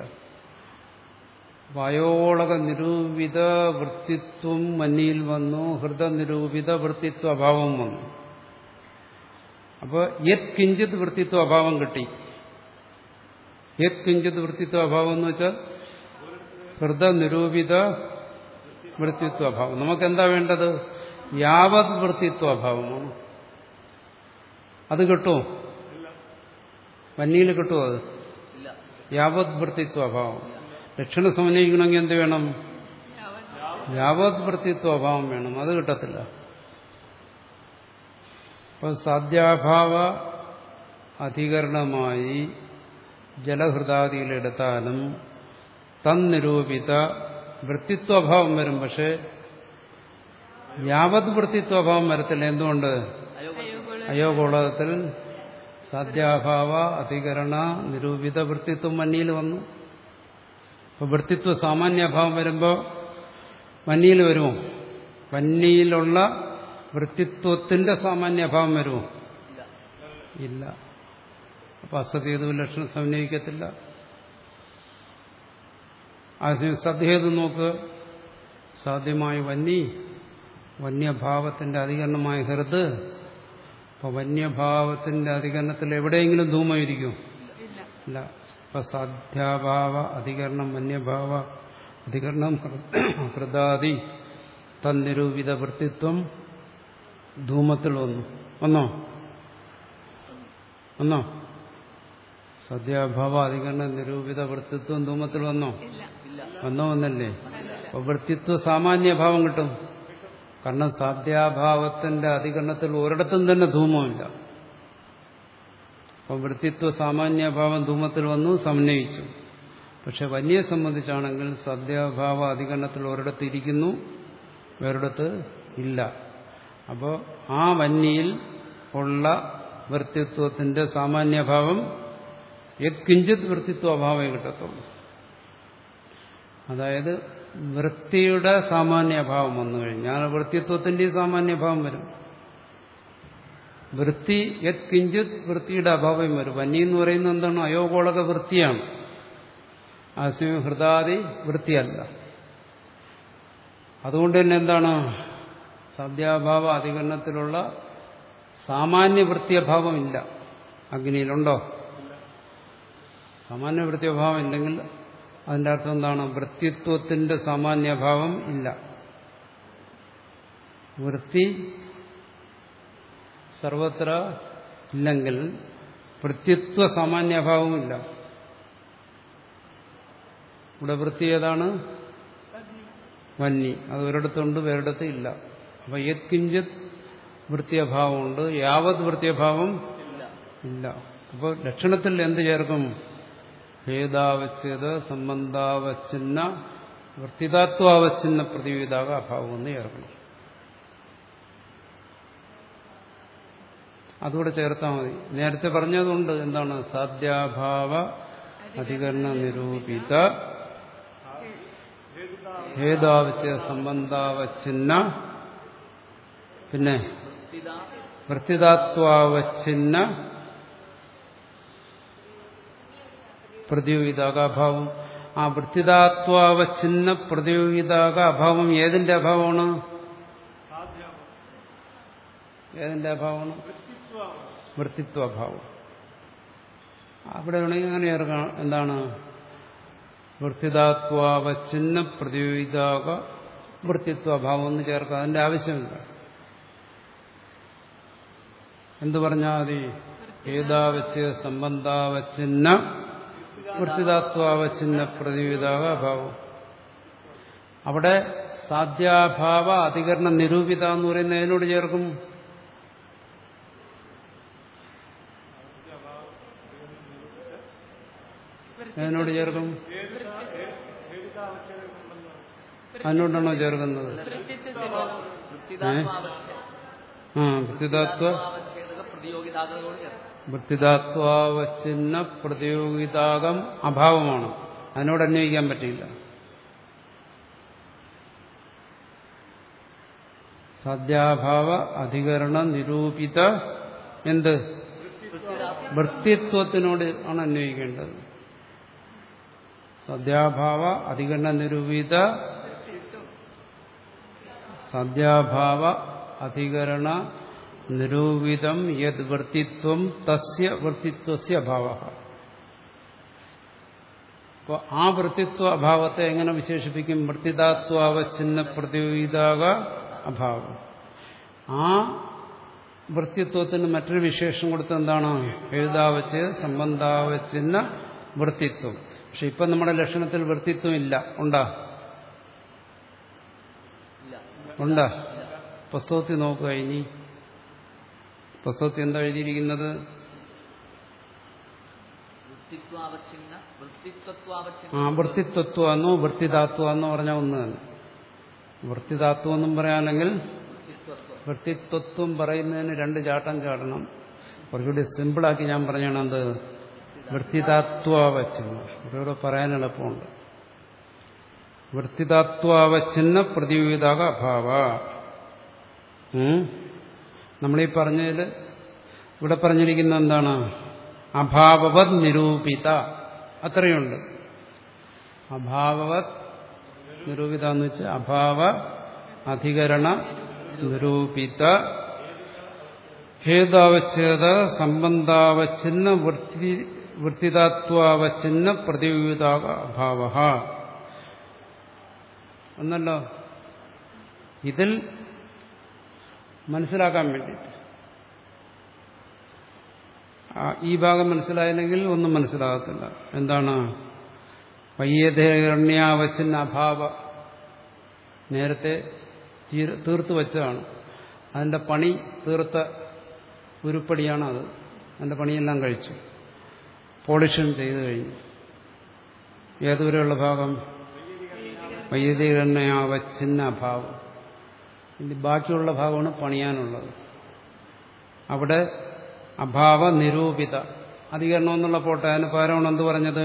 വായോളക നിരൂപിത വൃത്തിത്വം മന്നിയിൽ വന്നു, ഹൃദനിരൂപിത വൃത്തിത്വ അഭാവം വന്നു. അപ്പോൾ യത് കിഞ്ചിത് വൃത്തിത്വ അഭാവം കിട്ടി. യത് കിഞ്ചിത് വൃത്തിത്വ അഭാവം എന്ന് വെച്ചാൽ ഹൃദനിരൂപിത വൃത്തിത്വ അഭാവം. നമുക്കെന്താ വേണ്ടത്? യാവത് വൃത്തിത്വ അഭാവമാണ്. അത് കിട്ടുമോ? വന്നിയിൽ കിട്ടുമോ? അത് യാവത് വൃത്തിത്വ അഭാവം. ലക്ഷണം സമന്വയിക്കണമെങ്കിൽ എന്ത് വേണം? യാവത് വൃത്തിത്വ അഭാവം വേണം. അത് കിട്ടത്തില്ല. അപ്പൊ സാധ്യാഭാവ അധികരണമായി ജലഹൃദാദികളെടുത്താലും തന്നിരൂപിത വൃത്തിത്വഭാവം വരും. പക്ഷെ യാവത് വൃത്തിത്വഭാവം വരത്തില്ല. എന്തുകൊണ്ട്? അയോഗോളത്തിൽ സാധ്യാഭാവ അധികരണ നിരൂപിത വൃത്തിത്വം വന്യയിൽ വന്നു. അപ്പൊ വൃത്തിത്വ സാമാന്യഭാവം വരുമ്പോൾ വന്യയിൽ വരുമോ? വന്യയിലുള്ള വൃത്തിത്വത്തിന്റെ സാമാന്യഭാവം വരുമോ? ഇല്ല. അപ്പൊ അസതേതു ലക്ഷണം സമന്വയിക്കത്തില്ല. ആശയം സദ്ഹേതു നോക്ക്. സാധ്യമായ വന്നി വന്യഭാവത്തിന്റെ അധികരണമായ ഹൃദ്. അപ്പൊ വന്യഭാവത്തിന്റെ അധികരണത്തിൽ എവിടെയെങ്കിലും ധൂമയിരിക്കും? ഇല്ല. അപ്പൊ സാധ്യാഭാവ അധികരണം വന്യഭാവ അധികരണം ഹൃദാദി തന്നിരൂപിത വൃത്തിത്വം ധൂമത്തിൽ വന്നു. വന്നോ? വന്നോ? സദ്യാഭാവ അധികരണ നിരൂപിത വൃത്തിത്വം ധൂമത്തിൽ വന്നോ? വന്നോ എന്നല്ലേ? അപ്പൊ വൃത്തിത്വ സാമാന്യഭാവം കിട്ടും. കാരണം സാധ്യാഭാവത്തിന്റെ അധികരണത്തിൽ ഒരിടത്തും തന്നെ ധൂമമില്ല. അപ്പൊ വൃത്തിത്വ സാമാന്യഭാവം ധൂമത്തിൽ വന്നു, സമന്വയിച്ചു. പക്ഷെ വന്യയെ സംബന്ധിച്ചാണെങ്കിൽ സാധ്യാഭാവ അധികരണത്തിൽ ഒരിടത്ത് ഇരിക്കുന്നു, വേറിടത്ത് ഇല്ല. അപ്പോൾ ആ വന്യയിൽ ഉള്ള വൃത്തിത്വത്തിന്റെ സാമാന്യഭാവം യത്കിഞ്ചിത് വൃത്തിത്വ അഭാവമേ കിട്ടത്തുള്ളൂ. അതായത് വൃത്തിയുടെ സാമാന്യഭാവം വന്നു കഴിഞ്ഞാൽ വൃത്തിത്വത്തിന്റെ സാമാന്യഭാവം വരും. വൃത്തി യത്കിഞ്ചിത് വൃത്തിയുടെ അഭാവം വരും. വന്യ എന്ന് പറയുന്നത് എന്താണ്? അയോഗോളക വൃത്തിയാണ്. ആശയം ഹൃദാദി വൃത്തിയല്ല. അതുകൊണ്ട് തന്നെ എന്താണ്? സാധ്യാഭാവ അധികരണത്തിലുള്ള സാമാന്യ വൃത്തിയഭാവം ഇല്ല. അഗ്നിയിലുണ്ടോ? സാമാന്യ വൃത്തിയഭാവം ഇല്ലെങ്കിൽ അതിന്റെ അർത്ഥം എന്താണ്? വൃത്തിത്വത്തിന്റെ സാമാന്യഭാവം ഇല്ല. വൃത്തി സർവത്ര ഇല്ലെങ്കിൽ വൃത്തിത്വ സാമാന്യഭാവവും ഇല്ല. ഇവിടെ വൃത്തി ഏതാണ്? വന്നി. അത് ഒരിടത്തുണ്ട്, വേറിടത്ത് ഇല്ല. അപ്പൊ യത്കിഞ്ചിത് വൃത്തിയഭാവമുണ്ട്, യാവത് വൃത്തിയഭാവം ഇല്ല. അപ്പോൾ ലക്ഷണത്തിൽ എന്ത് ചേർക്കും? ഭേദാവച്ഛേദ സംബന്ധാവച്ഛിന്ന വൃത്തിതാത്വാവച്ഛിന്ന പ്രതിവിധാക അഭാവം എന്ന് ചേർക്കണം. അതുകൂടെ ചേർത്താൽ മതി. നേരത്തെ പറഞ്ഞതുകൊണ്ട് എന്താണ്? സാധ്യാഭാവ അധികരണ നിരൂപിത ഭേദാവച്ഛേദ സംബന്ധാവച്ഛിന്ന പിന്നെ വൃത്തിതാത്വാവച്ഛിന്ന പ്രതിയോഗിതാക അഭാവം. ആ വൃത്തിതാത്വാവച്ഛിന്ന പ്രതിയോഗിതാക അഭാവം ഏതിന്റെ അഭാവമാണ്? ഏതിന്റെ അഭാവമാണ്? വൃത്തിത്വഭാവം. അവിടെ വേണമെങ്കിൽ അങ്ങനെ ചേർക്കാം. എന്താണ്? വൃത്തിതാത്വാവച്ഛിന്ന പ്രതിയോഗിതാക വൃത്തിത്വഭാവം എന്ന് ചേർക്കാം. അതിന്റെ ആവശ്യമില്ല. എന്തു പറഞ്ഞാൽ മതി? ഭേദാവച്ഛേദ സംബന്ധാവച്ഛിന്ന വൃത്തിതാത്വാവച്ഛിന്ന പ്രതിവിധാക അഭാവം. അവിടെ സാധ്യാഭാവ അധികരണ നിരൂപിത എന്ന് പറയുന്നത് അതിനോട് ചേർക്കും. അതിനോട് ചേർക്കും. അതിനോടാണോ ചേർക്കുന്നത്? ആ വൃത്തിതാത്വ വൃത്തിതാത്വാവച്ഛിന്ന പ്രതിയോഗിതാകം അഭാവമാണ്. അതിനോട് അന്വയിക്കാൻ പറ്റില്ല. സാധ്യാഭാവ അധികരണ നിരൂപിത എന്ത്? വൃത്തിത്വത്തിനോട് ആണ് അന്വയിക്കേണ്ടത്. സാധ്യാഭാവ അധികരണ നിരൂപിത സാധ്യാഭാവ അധികരണ നിരൂപിതം യത് വൃത്തിത്വം തസ്യ വൃത്തിത്വസ്യ അഭാവഃ. അപ്പോൾ ആ വൃത്തിത്വ അഭാവത്തെ എങ്ങനെ വിശേഷിപ്പിക്കും? വൃത്തിതാത്വാവച്ഛിന്ന പ്രതിയോഗിതാക അഭാവം. ആ വൃത്തിത്വത്തിന് മറ്റൊരു വിശേഷം കൊടുത്ത എന്താണ്? ഭേദാവച്ഛേദ സംബന്ധാവച്ഛിന്ന വൃത്തിത്വം. പക്ഷെ ഇപ്പം നമ്മുടെ ലക്ഷണത്തിൽ വൃത്തിത്വം ഇല്ല. ഉണ്ടാ ഉണ്ടാ പുസ്തകത്തിൽ നോക്കുക. ഇനി പുസ്തകത്തിൽ എന്താ എഴുതിയിരിക്കുന്നത്? ആ വൃത്തിത്വത്വമെന്നോ വൃത്തിദാത്വമെന്നോ പറഞ്ഞാൽ ഒന്ന് തന്നെ. വൃത്തിദാത്വം എന്നും പറയാനെങ്കിൽ വൃത്തിത്വത്വം പറയുന്നതിന് രണ്ട് ചാട്ടം ചാടണം. കുറച്ചുകൂടി സിമ്പിളാക്കി ഞാൻ പറഞ്ഞാണ് എന്ത് വൃത്തിദാത്വാവച്ഛിന്ന. ഇവിടെ പറയാൻ എളുപ്പമുണ്ട്. വൃത്തിദാത്വാവച്ഛിന്ന പ്രതിവിധാക അഭാവ. നമ്മളീ പറഞ്ഞതിൽ ഇവിടെ പറഞ്ഞിരിക്കുന്ന എന്താണ്? അഭാവവത് നിരൂപിത. അത്രയുണ്ട്. അഭാവവത് നിരൂപിത എന്ന് വെച്ചാൽ അഭാവ അധികരണ നിരൂപിത ഹേതാവച്ഛേദ സംബന്ധാവച്ഛിന്ന വൃത്തി വൃത്തിദാത്വാവച്ഛിന്ന പ്രതിവിധാക അഭാവ എന്നല്ലോ. ഇതിൽ മനസ്സിലാക്കാൻ വേണ്ടിയിട്ട് ഈ ഭാഗം മനസ്സിലായില്ലെങ്കിൽ ഒന്നും മനസ്സിലാകത്തില്ല. എന്താണ്? വയ്യധേരണ്യാവച്ഛിന്ന അഭാവ നേരത്തെ തീർത്തു വച്ചതാണ്. അതിന്റെ പണി തീർത്ത ഉരുപ്പടിയാണ് അത്. അതിന്റെ പണിയെല്ലാം കഴിച്ചു, പോളിഷൻ ചെയ്തു കഴിഞ്ഞു. ഏതുവരെയുള്ള ഭാഗം? വൈദികരണയാവച്ഛിന്ന അഭാവം. ഇനി ബാക്കിയുള്ള ഭാഗമാണ് പണിയാനുള്ളത്. അവിടെ അഭാവ നിരൂപിത അധികരണം എന്നുള്ള പോട്ടെ. അതിന് പകരമാണ് എന്ത് പറഞ്ഞത്?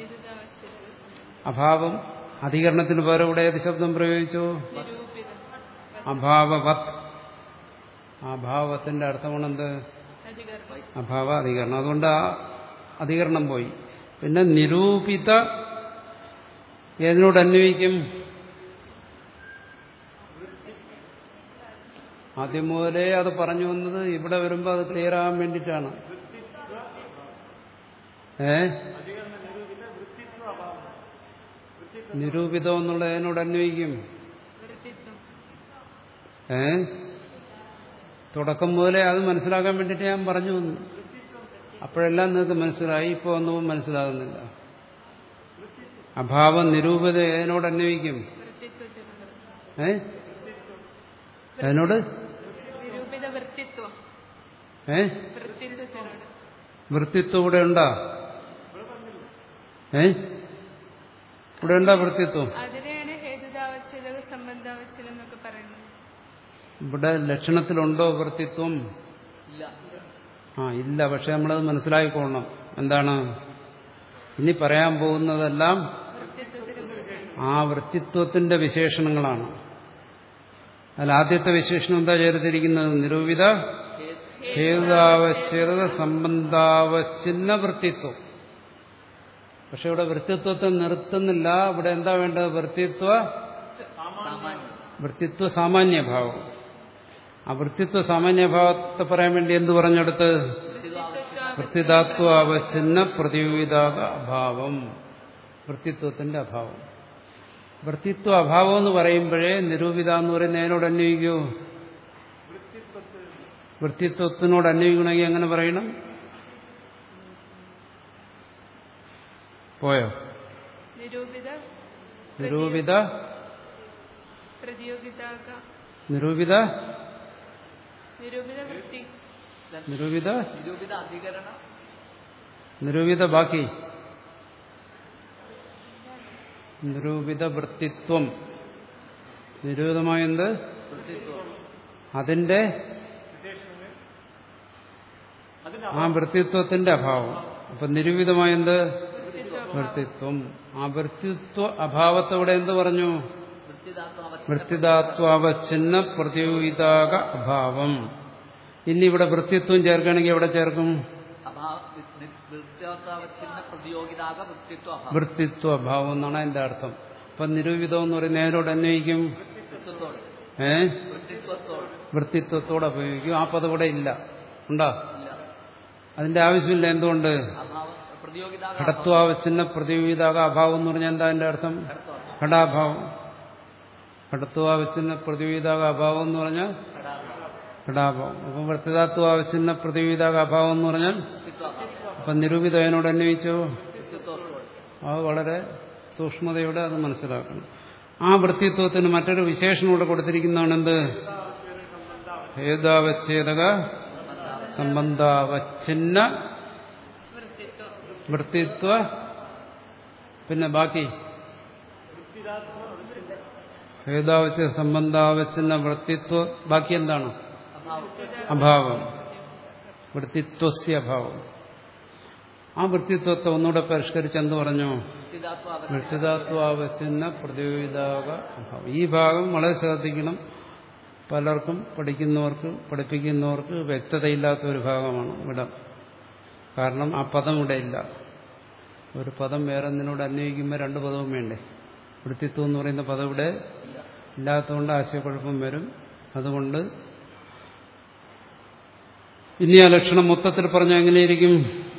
അഭാവം. അധികരണത്തിന് പകരം ഇവിടെ ഏത് ശബ്ദം പ്രയോഗിച്ചു? അഭാവവത്. അഭാവത്തിന്റെ അർത്ഥമാണ് എന്ത്? അഭാവ അധികരണം. അതുകൊണ്ട് ആ അധികരണം പോയി. പിന്നെ നിരൂപിത ഏതിനോട് അന്വയിക്കും? ആദ്യം മുതലേ അത് പറഞ്ഞു വന്നത് ഇവിടെ വരുമ്പോൾ അത് ക്ലിയർ ആകാൻ വേണ്ടിയിട്ടാണ്. ഏ നിരൂപിതം എന്നുള്ള ഏതിനോട് അന്വയിക്കും? ഏ തുടക്കം മുതലേ അത് മനസ്സിലാക്കാൻ വേണ്ടിയിട്ട് ഞാൻ പറഞ്ഞു വന്നു. അപ്പോഴെല്ലാം നിങ്ങൾക്ക് മനസ്സിലായി. ഇപ്പോൾ ഒന്നും മനസ്സിലാകുന്നില്ല. അഭാവം നിരൂപിത ഏതിനോട് അന്വയിക്കും? ഏ അതിനോട് ഏ വൃത്തിത്വം ഇവിടെ ഉണ്ടാ? ഏ ഇവിടെ ഉണ്ടാ വൃത്തിത്വം? ഇവിടെ ലക്ഷണത്തിലുണ്ടോ വൃത്തിത്വം? ആ ഇല്ല. പക്ഷെ നമ്മളത് മനസ്സിലാക്കിക്കൊള്ളണം. എന്താണ് ഇനി പറയാൻ പോകുന്നതെല്ലാം? ആ വൃത്തിത്വത്തിന്റെ വിശേഷണങ്ങളാണ്. അതിൽ ആദ്യത്തെ വിശേഷണം എന്താ ചേർത്തിരിക്കുന്നത്? നിരൂപിത ഹേതാവച്ഛേദ സംബന്ധാവച്ഛിന്ന വൃത്തിത്വം. പക്ഷെ ഇവിടെ വൃത്തിത്വത്തെ നിർത്തുന്നില്ല. ഇവിടെ എന്താ വേണ്ടത്? വൃത്തിത്വ വൃത്തിത്വ സാമാന്യഭാവം. ആ വൃത്തിത്വ സാമാന്യഭാവത്തെ പറയാൻ വേണ്ടി എന്ത് പറഞ്ഞെടുത്ത്? വൃത്തിദാത്വാവച്ഛിന്ന പ്രതിവിധാക അഭാവം. വൃത്തിത്വത്തിന്റെ അഭാവം. വൃത്തിത്വ അഭാവം എന്ന് പറയുമ്പോഴേ നിരൂപിത എന്ന് പറയുന്ന അതിനോട് അന്വയിക്കൂ? വൃത്തിത്വത്തിനോട് അന്വയിക്കണമെങ്കിൽ എങ്ങനെ പറയണം? പോയോ? നിരൂപിത നിരൂപിത നിരൂപിത നിരൂപിത ബാക്കി നിരൂപിത വൃത്തിത്വം. നിരൂപിതമായെന്ത്? അതിന്റെ ആ വൃത്തിത്വത്തിന്റെ അഭാവം. അപ്പൊ നിരൂപിതമായെന്ത്? വൃത്തിത്വം. ആ വൃത്തിത്വ അഭാവത്തോടെ എന്ത് പറഞ്ഞു? വൃത്തിദാത്വാവച്ഛിന്ന പ്രതിവിധാക അഭാവം. ഇനി ഇവിടെ വൃത്തിത്വം ചേർക്കുകയാണെങ്കിൽ എവിടെ ചേർക്കും? വൃത്തിത്വ അഭാവം എന്നാണ് അതിന്റെ അർത്ഥം. അപ്പൊ നിരൂപിതം എന്ന് പറയുന്ന നേരോട് അന്വയിക്കും? ഏ വൃത്തിത്വത്തോടെ ഉപയോഗിക്കും. ആ പദം ഇവിടെ ഇല്ല. ഉണ്ടോ? അതിന്റെ ആവശ്യമില്ല. എന്തുകൊണ്ട്? ഘടത്വാവച്ഛിന്ന പ്രതിവിധാക അഭാവം എന്ന് പറഞ്ഞാൽ എന്താ അതിന്റെ അർത്ഥം? ഘടാഭാവം. ഘടത്വാവച്ഛിന്ന പ്രതിവിധാക അഭാവം എന്ന് പറഞ്ഞാൽ ഘടാഭാവം. അപ്പൊ വൃത്തിദാത്വാവച്ഛിന്ന പ്രതിവിധാക അഭാവം എന്ന് പറഞ്ഞാൽ അപ്പൊ നിരൂപിത അതിനോട് അന്വയിച്ചോ? അത് വളരെ സൂക്ഷ്മതയോടെ അത് മനസ്സിലാക്കണം. ആ വൃത്തിത്വത്തിന് മറ്റൊരു വിശേഷണം കൂടെ കൊടുത്തിരിക്കുന്നതാണ് എന്ത്? ഹേതാവച്ഛേദക സംബന്ധാവച്ഛിന്ന വൃത്തിത്വ. പിന്നെ ബാക്കി ഹേതാവച്ഛേദ സംബന്ധാവച്ഛിന്ന വൃത്തിത്വ. ബാക്കി എന്താണ്? അഭാവം. വൃത്തിത്വസ്യ അഭാവം. ആ വൃത്തിത്വത്തെ ഒന്നുകൂടെ പരിഷ്കരിച്ച് എന്ത് പറഞ്ഞു? വൃത്തിതാത്വാവച്ഛിന്ന പ്രതിയോഗിതാക അഭാവം. ഈ ഭാഗം വളരെ ശ്രദ്ധിക്കണം. പലർക്കും പഠിക്കുന്നവർക്ക് പഠിപ്പിക്കുന്നവർക്ക് വ്യക്തതയില്ലാത്ത ഒരു ഭാഗമാണ് ഇവിടെ. കാരണം ആ പദം ഇവിടെ ഇല്ല. ഒരു പദം വേറെ എന്തിനോട് അന്വയിക്കുമ്പോൾ രണ്ട് പദവും വേണ്ടേ? വൃത്തിത്വം എന്ന് പറയുന്ന പദം ഇവിടെ ഇല്ലാത്തതുകൊണ്ട് ആശയക്കുഴപ്പം വരും. അതുകൊണ്ട് ഇനി ആ ലക്ഷണം മൊത്തത്തിൽ പറഞ്ഞാൽ എങ്ങനെയിരിക്കും?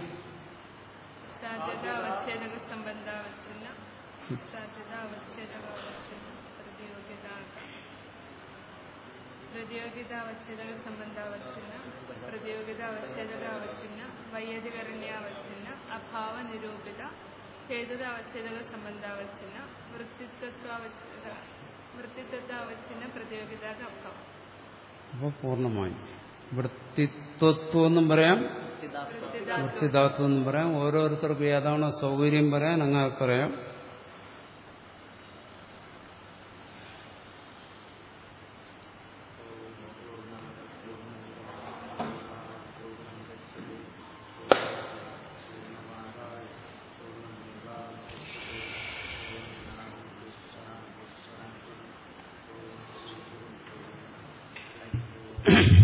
അഭാവ നിരൂപിത ഹേതുതാവച്ഛേദക സംബന്ധാവച്ഛിന്ന വൃത്തിത്വത്താവച്ഛിന്ന പ്രതിയോഗിത അഭാവം. അപ്പോൾ പൂർണ്ണമായി വൃത്തിത്വത്വം എന്നും പറയാം, വൃത്തിധാത്വം എന്നും പറയാം. ഓരോരുത്തർക്കും ഏതാണോ സൗകര്യം പറയാൻ അങ്ങനെ പറയാം. Thank you.